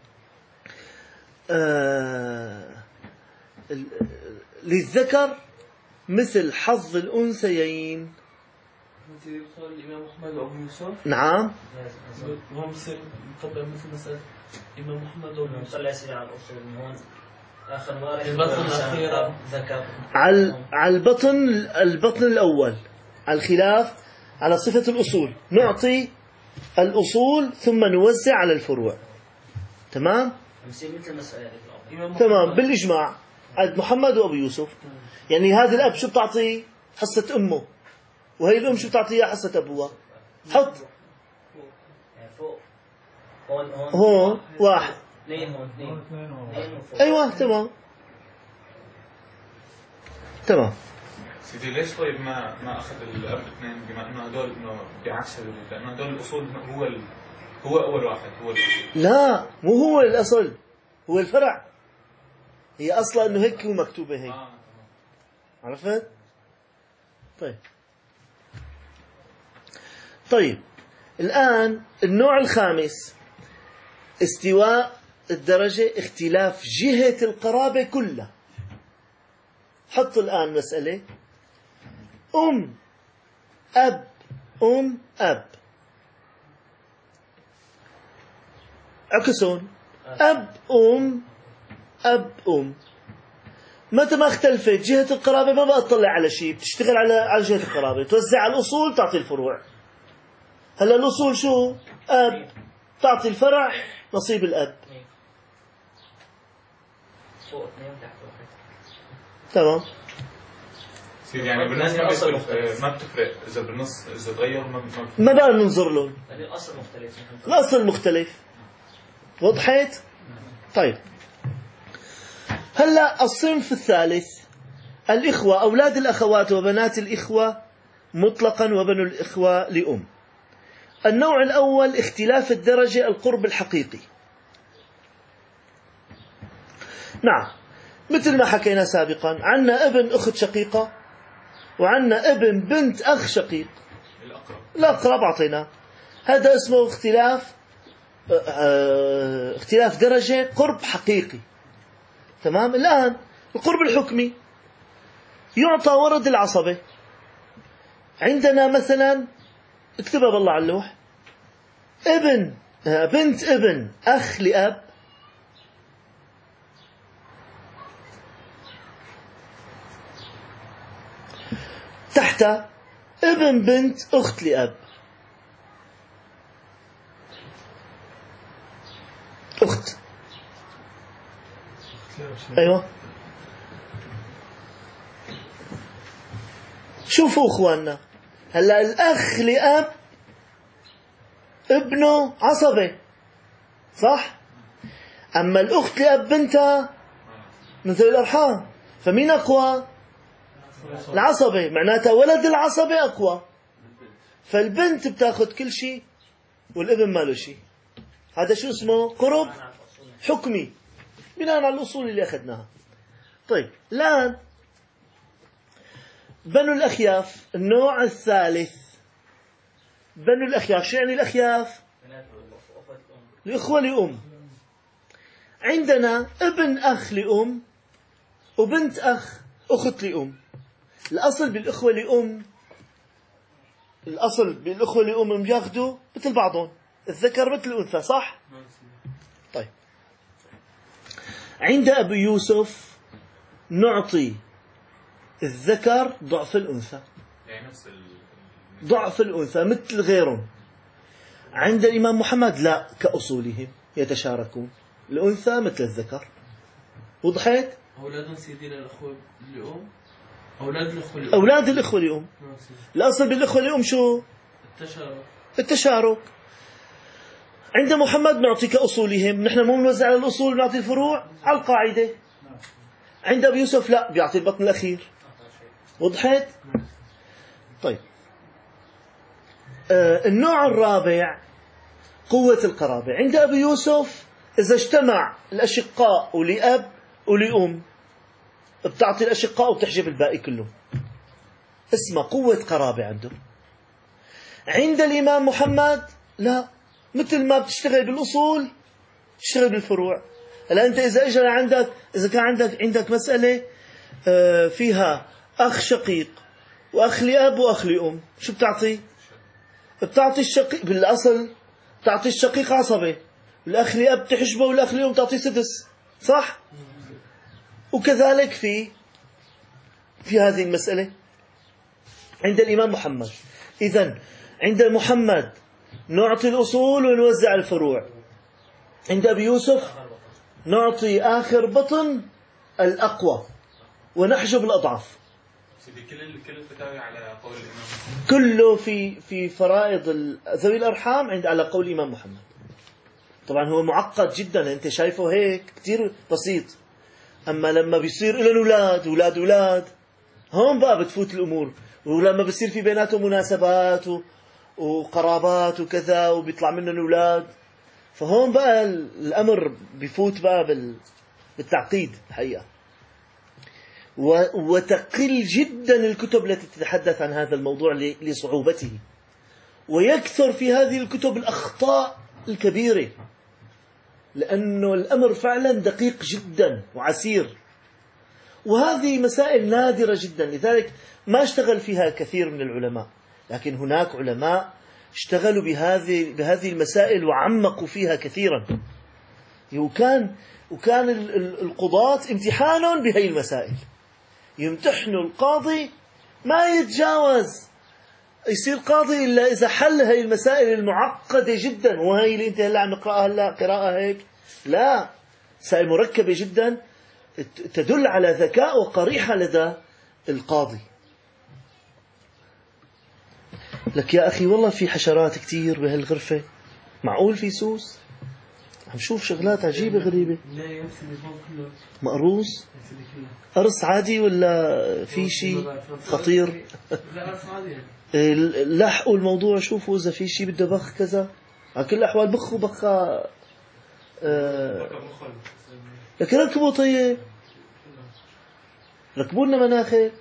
للذكر مثل حظ الأنثيين. يدخل الإمام أحمد وأبو يوسف. نعم. وهم بصير نطبق مثل مسألة الإمام أحمد وأبو يوسف. طلع سريع على الأصول من هون. آخر وارث البطن الأخيرة ذكر. على البطن الأول، على الخلاف على صفة الأصول. نعطي الأصول ثم نوزع على الفروع. تمام. مثل مسألة تمام بالإجماع عند محمد وأبو يوسف. يعني هذا الأب شو بتعطيه؟ حصة أمه، وهي الأم شو بتعطيها؟ حصة أبوها. حط فوق هون واحد. اثنين هون اثنين. أيوة تمام. سيدي ليش طيب ما أخذ الأب اثنين، بما إنه هدول إنه بعكس لأنه هدول الأصول هو أول واحد، هو الأصول. لا، مو هو الأصل، هو الفرع. هي أصلا إنه هيك هو مكتوبة هيك. عرفت؟ طيب الآن النوع الخامس، استواء الدرجة، اختلاف جهة القرابة كلها. حط الآن مسألة أب أب، عكسون أب أب. متى ما اختلفت جهة القرابة ما بقى تطلع على شيء، بتشتغل على جهة القرابة، توزع على الأصول تعطي الفروع. هلا الأصول شو؟ أب، تعطي الفرع نصيب الأب. فوق اثنين تحت واحد. تمام. سيدي يعني بالنسبة ما بتفرق إذا بالنص، إذا تغير ما بقى ننظر لهم. الأصل مختلف. الأصل مختلف. وضحت؟ طيب هلا الصنف الثالث، الإخوة، أولاد الأخوات وبنات الإخوة مطلقا وبنو الإخوة لأم. النوع الأول اختلاف الدرجة، القرب الحقيقي. نعم، مثل ما حكينا سابقا، عنا ابن أخت شقيقة وعنا ابن بنت أخ شقيق. الأقرب أعطينا، هذا اسمه اختلاف درجة، قرب حقيقي. تمام. الآن القرب الحكمي يعطى ورد العصبة. عندنا مثلا، اكتبها بالله على اللوح، بنت ابن أخ لأب تحت ابن بنت أخت لأب. أخت، أيوة. شوفوا أخواننا، هلا الأخ لأب ابنه عصبة، صح؟ أما الأخت لأب بنتها من ذوي الأرحام، فمين أقوى؟ العصبة. معناتها ولد العصبة أقوى، فالبنت بتاخذ كل شيء والابن ما له شيء. هذا شو اسمه؟ قرب حكمي بناء على الأصول اللي أخذناها. طيب الآن بنو الأخياف، النوع الثالث. بنو الأخياف، شو يعني الأخياف؟ الإخوة لأم. عندنا ابن أخ لأم وبنت أخت لأم. الأصل بالإخوة لأم، الأصل بالإخوة لأم بياخدوا مثل بعضهم، الذكر مثل الأنثى، صح؟ طيب، عند أبي يوسف نعطي الذكر ضعف الأنثى، يعني نفس ضعف الأنثى مثل غيرهم. عند الإمام محمد لا، كأصولهم يتشاركون، الأنثى مثل الذكر. وضحت؟ أولادهم سيدي للأخوة لأم، أولاد الأخوة لأم، أولاد الإخوة لأم. الأصل بالإخوة لأم شو؟ التشارك. التشارك. عند محمد نعطي كأصولهم، نحن مو بنوزع على الأصول، نعطي الفروع على القاعدة. عند أبي يوسف لا، بيعطي البطن الأخير. وضحت؟ طيب، النوع الرابع قوة القرابة. عند أبي يوسف إذا اجتمع الأشقاء ولأب ولأم بتعطي الأشقاء وبتحجب الباقي كله، اسمها قوة قرابة عنده. عند الإمام محمد لا، مثل ما بتشتغل بالأصول تشتغل بالفروع. هلا أنت إذا كان عندك مسألة فيها أخ شقيق وأخ لأب وأخ لأم، شو بتعطي؟ بتعطي الشقيق بالأصل، بتعطي الشقيق عصبة، الأخ لأب تحجبه والأخ لأم تعطي سدس، صح؟ وكذلك في هذه المسألة عند الإمام محمد. إذن عند محمد نعطي الأصول ونوزع الفروع. عند أبي يوسف نعطي آخر بطن الأقوى ونحجب الأضعف. سيدي كل الفتاوي على قول الإمام، كله في فرائض ذوي الأرحام على قول الإمام محمد. طبعا هو معقد جدا، أنت شايفه هيك كتير بسيط، أما لما بيصير لهم أولاد هون بقى بتفوت الأمور. ولما بيصير في بيناتهم مناسبات وقرابات وكذا وبيطلع منهم أولاد، فهون بقى الأمر بيفوت بقى بالتعقيد الحقيقة. وتقل جدا الكتب التي تتحدث عن هذا الموضوع لصعوبته، ويكثر في هذه الكتب الأخطاء الكبيرة، لأنه الأمر فعلا دقيق جدا وعسير، وهذه مسائل نادرة جدا، لذلك ما اشتغل فيها كثير من العلماء. لكن هناك علماء اشتغلوا بهذه المسائل وعمقوا فيها كثيرا، وكان القضاة امتحان بهذه المسائل، يمتحنوا القاضي ما يتجاوز يصير قاضي إلا إذا حل هذه المسائل المعقدة جدا، وهي اللي أنت هلا عم نقرأها هلا قراءة هيك، لا، مسائل مركبة جدا تدل على ذكاء وقريحة لدى القاضي. لك يا أخي والله في حشرات كتير بهالغرفة، معقول في سوس؟ عم شوف شغلات عجيبة غريبة. مقروص؟ قرص عادي ولا في شيء خطير؟ لحقوا الموضوع، شوفوا إذا في شيء بده بخ كذا، على كل الأحوال بخوا بخا. لك ركبوا، طيب ركبوا لنا مناخل.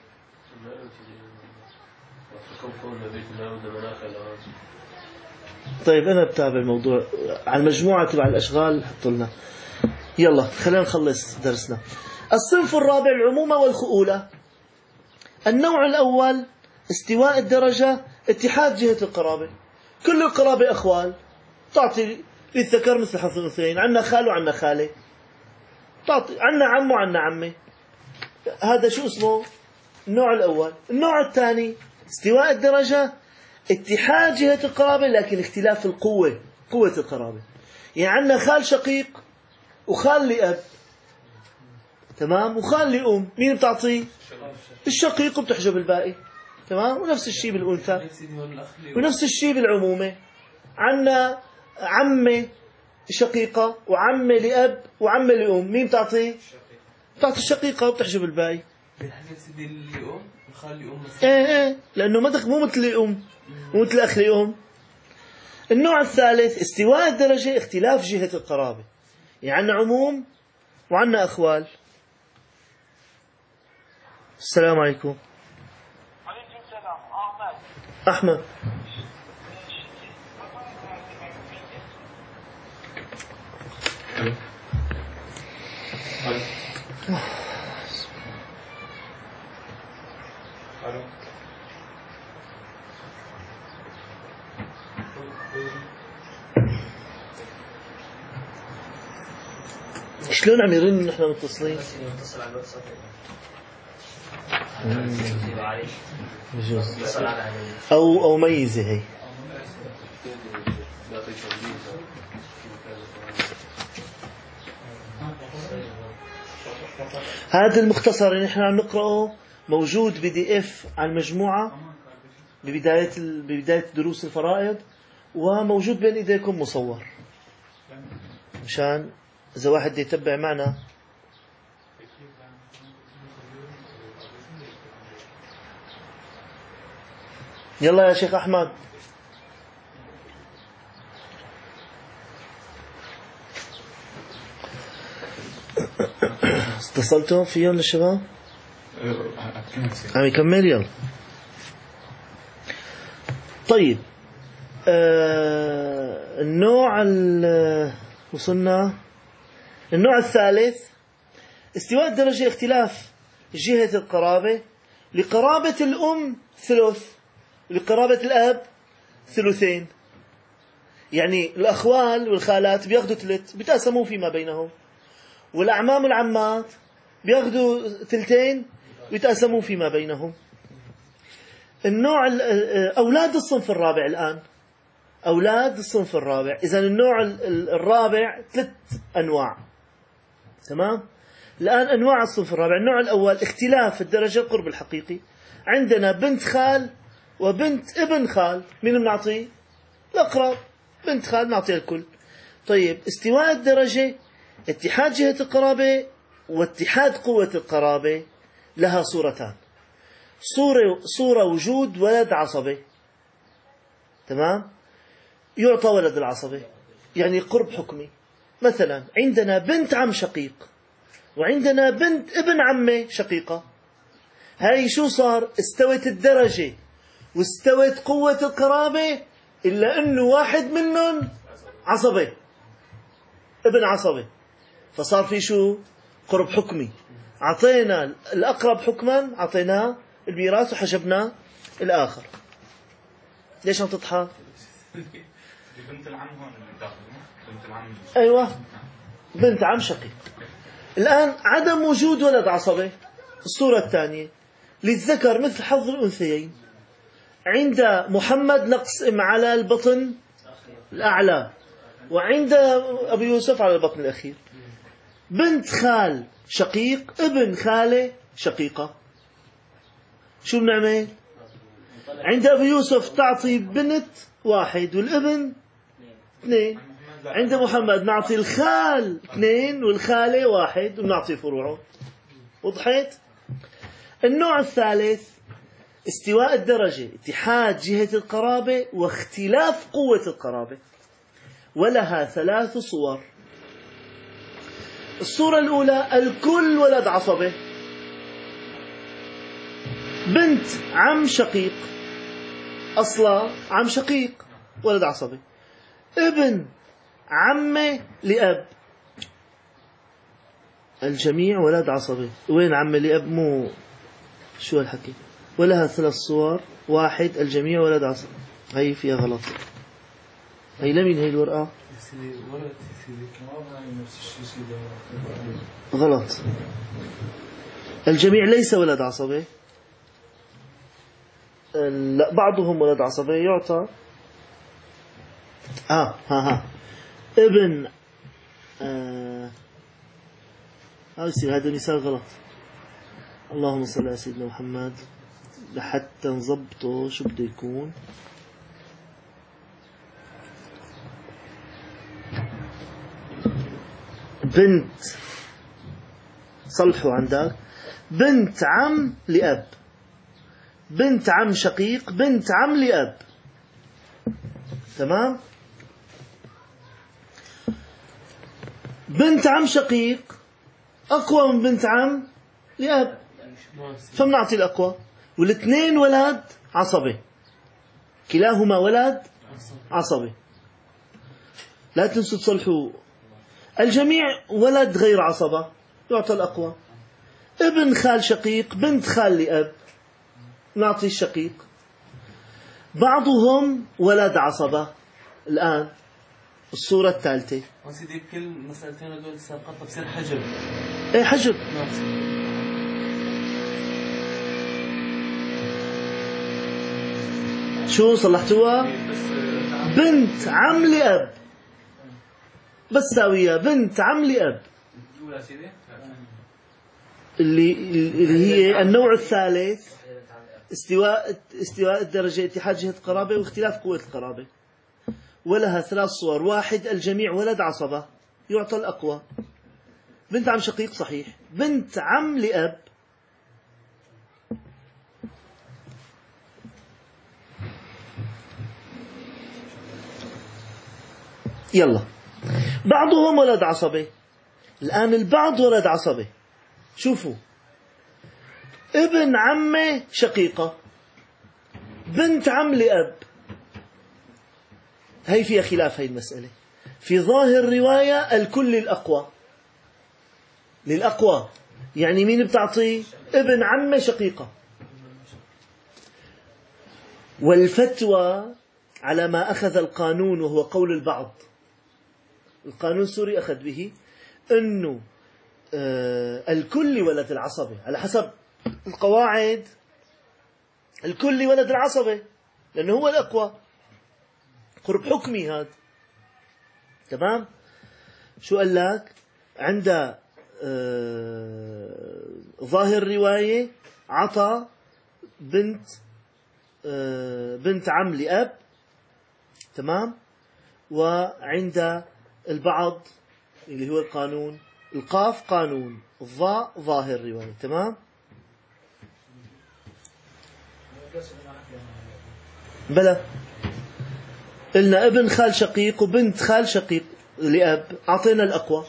طيب أنا بتابع الموضوع على المجموعة تبع الأشغال، حطوا لنا. يلا خلينا نخلص درسنا. الصنف الرابع العمومة والخؤولة. النوع الأول استواء الدرجة، اتحاد جهة القرابة، كل القرابة أخوال، تعطي للذكر مثل حظ الأنثيين، عنا خال وعنا خالة، تعطي عنا عم وعنا عمة. هذا شو اسمه؟ النوع الأول. النوع الثاني استواء الدرجة، اتحاد جهة القرابة لكن اختلاف القوة، قوة القرابة. يعني عنا خال شقيق وخال لأب، تمام، وخال لأم، مين بتعطيه؟ الشقيق وبتحجب الباقي، تمام. ونفس الشيء بالأنثى، ونفس الشيء بالعمومة. عنا عمة شقيقة وعمة لأب وعمة لأم، مين بتعطيه؟ بتعطي الشقيقة وبتحجب الباقي. ايه لأنه مو مثل الأم، مو مثل الأخ لأم. النوع الثالث استواء الدرجة، اختلاف جهة القرابة، يعني عنا عموم وعنا أخوال. السلام عليكم. وعليكم السلام. أحمد. شلون عم يرن نحن متصلين؟ بس يتصل على الواتساب بجوز. يتصل على أو ميزة هي. هذا المختصر اللي نحن عم نقرأه موجود PDF على المجموعة ببداية دروس الفرائض، وموجود بين إيديكم مصور مشان إذا واحد يتبع معنا. يلا يا شيخ أحمد. اتصلتوا فيهم للشباب؟ عم يكمل. يلا طيب. النوع وصلنا النوع الثالث استواء الدرجة اختلاف جهة القرابة. لقرابة الأم ثلث، لقرابة الأب ثلثين. يعني الأخوال والخالات بياخدوا ثلث بيتقسموا فيما بينهم، والأعمام والعمات بياخدوا ثلثين بيتقسموا فيما بينهم. النوع أولاد الصنف الرابع الآن، أولاد الصنف الرابع. إذن النوع الرابع 3 أنواع. تمام. الآن أنواع الصنف الرابع. النوع الأول اختلاف الدرجة القرب الحقيقي. عندنا بنت خال وبنت ابن خال. مين بنعطيه؟ الأقرب. بنت خال نعطيها الكل. طيب استواء الدرجة اتحاد جهة القرابة واتحاد قوة القرابة لها صورتان. صورة وجود ولد عصبي. تمام. يعطى ولد العصبي يعني قرب حكمي. مثلا عندنا بنت عم شقيق وعندنا بنت ابن عمة شقيقة. هاي شو صار؟ استوت الدرجة واستوت قوة القرابة، إلا أنه واحد منهم عصبي، ابن عصبي، فصار في شو؟ قرب حكمي. عطينا الأقرب حكما، عطيناه الميراث وحجبنا الآخر. ليش عم تضحك؟ بنت العم هون اللي بتاخذ بنت العم. أيوة بنت عم شقيق. الآن عدم وجود ولد عصبي. الصورة الثانية للذكر مثل حظ الأنثيين. عند محمد نقص على البطن الأعلى، وعند أبي يوسف على البطن الأخير. بنت خال شقيق ابن خالة شقيقة. شو بنعمل؟ عند أبي يوسف تعطي بنت 1 والابن 2. عند محمد نعطي الخال 2 والخالة 1 ونعطي فروعه. وضحت؟ النوع الثالث استواء الدرجة اتحاد جهة القرابة واختلاف قوة القرابة، ولها 3 صور. الصورة الأولى الكل ولد عصبي. بنت عم شقيق أصلا عم شقيق ولد عصبي. ابن عمة لأب الجميع ولد عصبي. وين عمة لأب؟ مو شو هالحكي. ولها 3 صور. 1 الجميع ولد عصبي. هي فيها غلط. هي لمين هي الورقة؟ غلط. الجميع ليس ولد عصبي. لا بعضهم ولد عصبي يعطى. ابن يصير هذا مثال غلط. اللهم صل على سيدنا محمد لحتى نضبطه. شو بده يكون؟ بنت صلحوا عندك. بنت عم لأب، بنت عم شقيق، بنت عم لأب. تمام. بنت عم شقيق أقوى من بنت عم لأب، فبنعطي الأقوى. والاثنين ولد عصبي، كلاهما ولد عصبي. لا تنسوا تصلحوا. الجميع ولد غير عصبة يعطى الأقوى. ابن خال شقيق، بنت خال لأب، نعطي الشقيق. بعضهم ولد عصبة. الآن الصورة الثالثة. سيدي كل مسألتين هذول السابقات بصير حجب. ايه حجب. شو صلحتوها؟ بنت عم لأب بس ساوية بنت عم لأب اللي هي النوع الثالث، استواء الدرجة، اتحاد جهة القرابة واختلاف قوة القرابة. ولها 3 صور. 1 الجميع ولد عصبة يعطى الأقوى. بنت عم شقيق صحيح. بنت عم لأب يلا بعضهم ولد عصبة. الآن البعض ولد عصبة. شوفوا، ابن عمه شقيقة، بنت عم لأب. هي فيها خلاف. هي المسألة في ظاهر رواية الكل للأقوى، للأقوى يعني مين بتعطي؟ ابن عمه شقيقة. والفتوى على ما أخذ القانون، وهو قول البعض، القانون السوري أخذ به، أنه الكل ولد العصبة. على حسب القواعد الكل ولد العصبة لأنه هو الأقوى، قرب حكمي هذا. تمام؟ شو قال لك؟ عند ظاهر رواية عطى بنت عم لأب. تمام؟ وعند البعض اللي هو القانون، القاف قانون، الظاء ظاهر رواية. تمام؟ بلى قلنا ابن خال شقيق وبنت خال شقيق لأب، أعطينا الأقوى.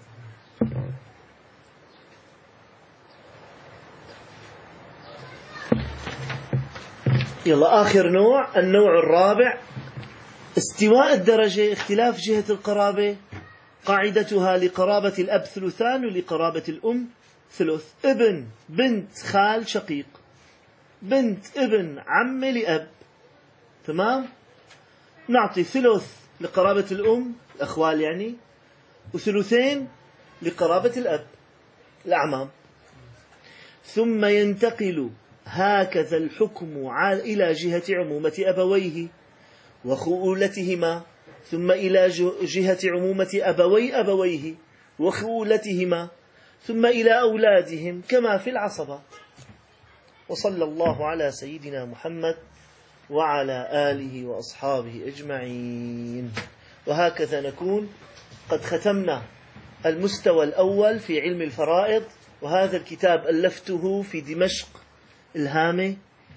يلا آخر نوع، النوع الرابع، استواء الدرجة، اختلاف جهة القرابة. قاعدتها لقرابة الأب 2 ولقرابة الأم 3. ابن بنت خال شقيق، بنت ابن عم لأب. تمام؟ نعطي 3 لقرابة الأم الأخوال يعني، و2 لقرابة الأب الأعمام. ثم ينتقل هكذا الحكم إلى جهة عمومة أبويه وخؤولتهما، ثم إلى جهة عمومة أبويه وخؤولتهما، ثم إلى أولادهم كما في العصبات. وصلى الله على سيدنا محمد وعلى آله وأصحابه أجمعين. وهكذا نكون قد ختمنا المستوى الأول في علم الفرائض. وهذا الكتاب ألفته في دمشق الهامة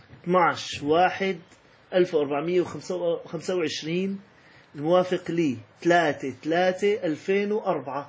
12/1/1425 الموافق لي 3/3/2004.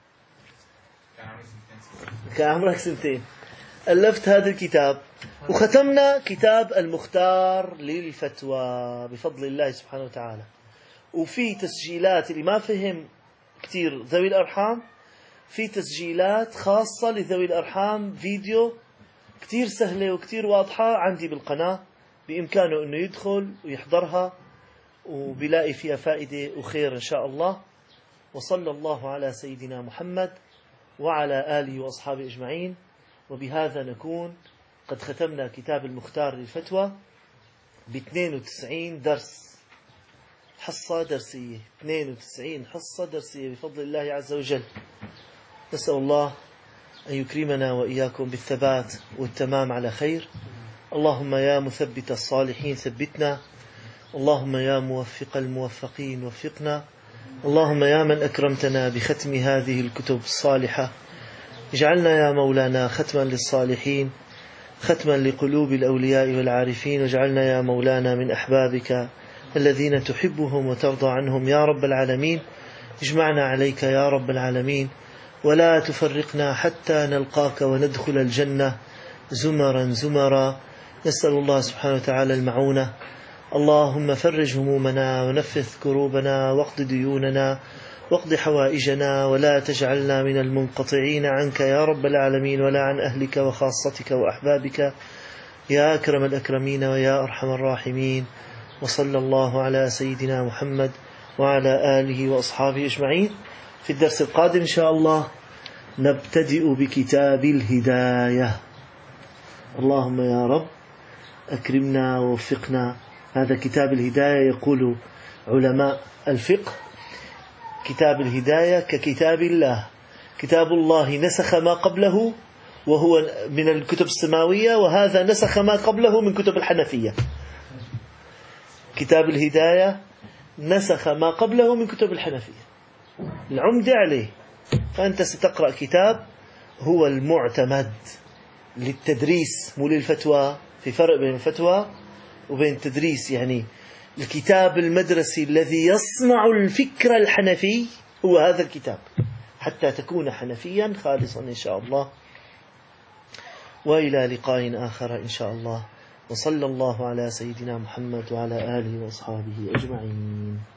كان عمرك 2 ألفت هذا الكتاب. وختمنا كتاب المختار للفتوى بفضل الله سبحانه وتعالى. وفي تسجيلات اللي ما فهم كتير ذوي الأرحام، في تسجيلات خاصة لذوي الأرحام فيديو كتير سهلة وكتير واضحة عندي بالقناة، بإمكانه أنه يدخل ويحضرها وبيلاقي فيها فائدة وخير إن شاء الله. وصلى الله على سيدنا محمد وعلى آله وأصحابه أجمعين. وبهذا نكون قد ختمنا كتاب المختار للفتوى ب92 درس، حصة درسية، 92 حصة درسية بفضل الله عز وجل. نسأل الله أن يكرمنا وإياكم بالثبات والتمام على خير. اللهم يا مثبت الصالحين ثبتنا، اللهم يا موفق الموفقين وفقنا، اللهم يا من أكرمتنا بختم هذه الكتب الصالحة اجعلنا يا مولانا ختما للصالحين، ختما لقلوب الأولياء والعارفين، واجعلنا يا مولانا من أحبابك الذين تحبهم وترضى عنهم يا رب العالمين. اجمعنا عليك يا رب العالمين، ولا تفرقنا حتى نلقاك وندخل الجنة زمرا زمرا. نسأل الله سبحانه وتعالى المعونة. اللهم فرج همومنا ونفث كروبنا واقض ديوننا واقض حوائجنا، ولا تجعلنا من المنقطعين عنك يا رب العالمين، ولا عن أهلك وخاصتك وأحبابك يا أكرم الأكرمين ويا أرحم الراحمين. وصلى الله على سيدنا محمد وعلى آله وأصحابه أجمعين. في الدرس القادم إن شاء الله نبتدئ بكتاب الهداية. اللهم يا رب أكرمنا ووفقنا. هذا كتاب الهداية، يقول علماء الفقه: كتاب الهداية ككتاب الله، كتاب الله نسخ ما قبله وهو من الكتب السماوية، وهذا نسخ ما قبله من كتب الحنفية. كتاب الهداية نسخ ما قبله من كتب الحنفية، العمدة عليه. فأنت ستقرأ كتاب هو المعتمد للتدريس مو للفتوى. في فرق بين الفتوى وبين التدريس. يعني الكتاب المدرسي الذي يصنع الفكر الحنفي هو هذا الكتاب، حتى تكون حنفيا خالصا إن شاء الله. وإلى لقاء آخر إن شاء الله، وصلى الله على سيدنا محمد وعلى آله وأصحابه أجمعين.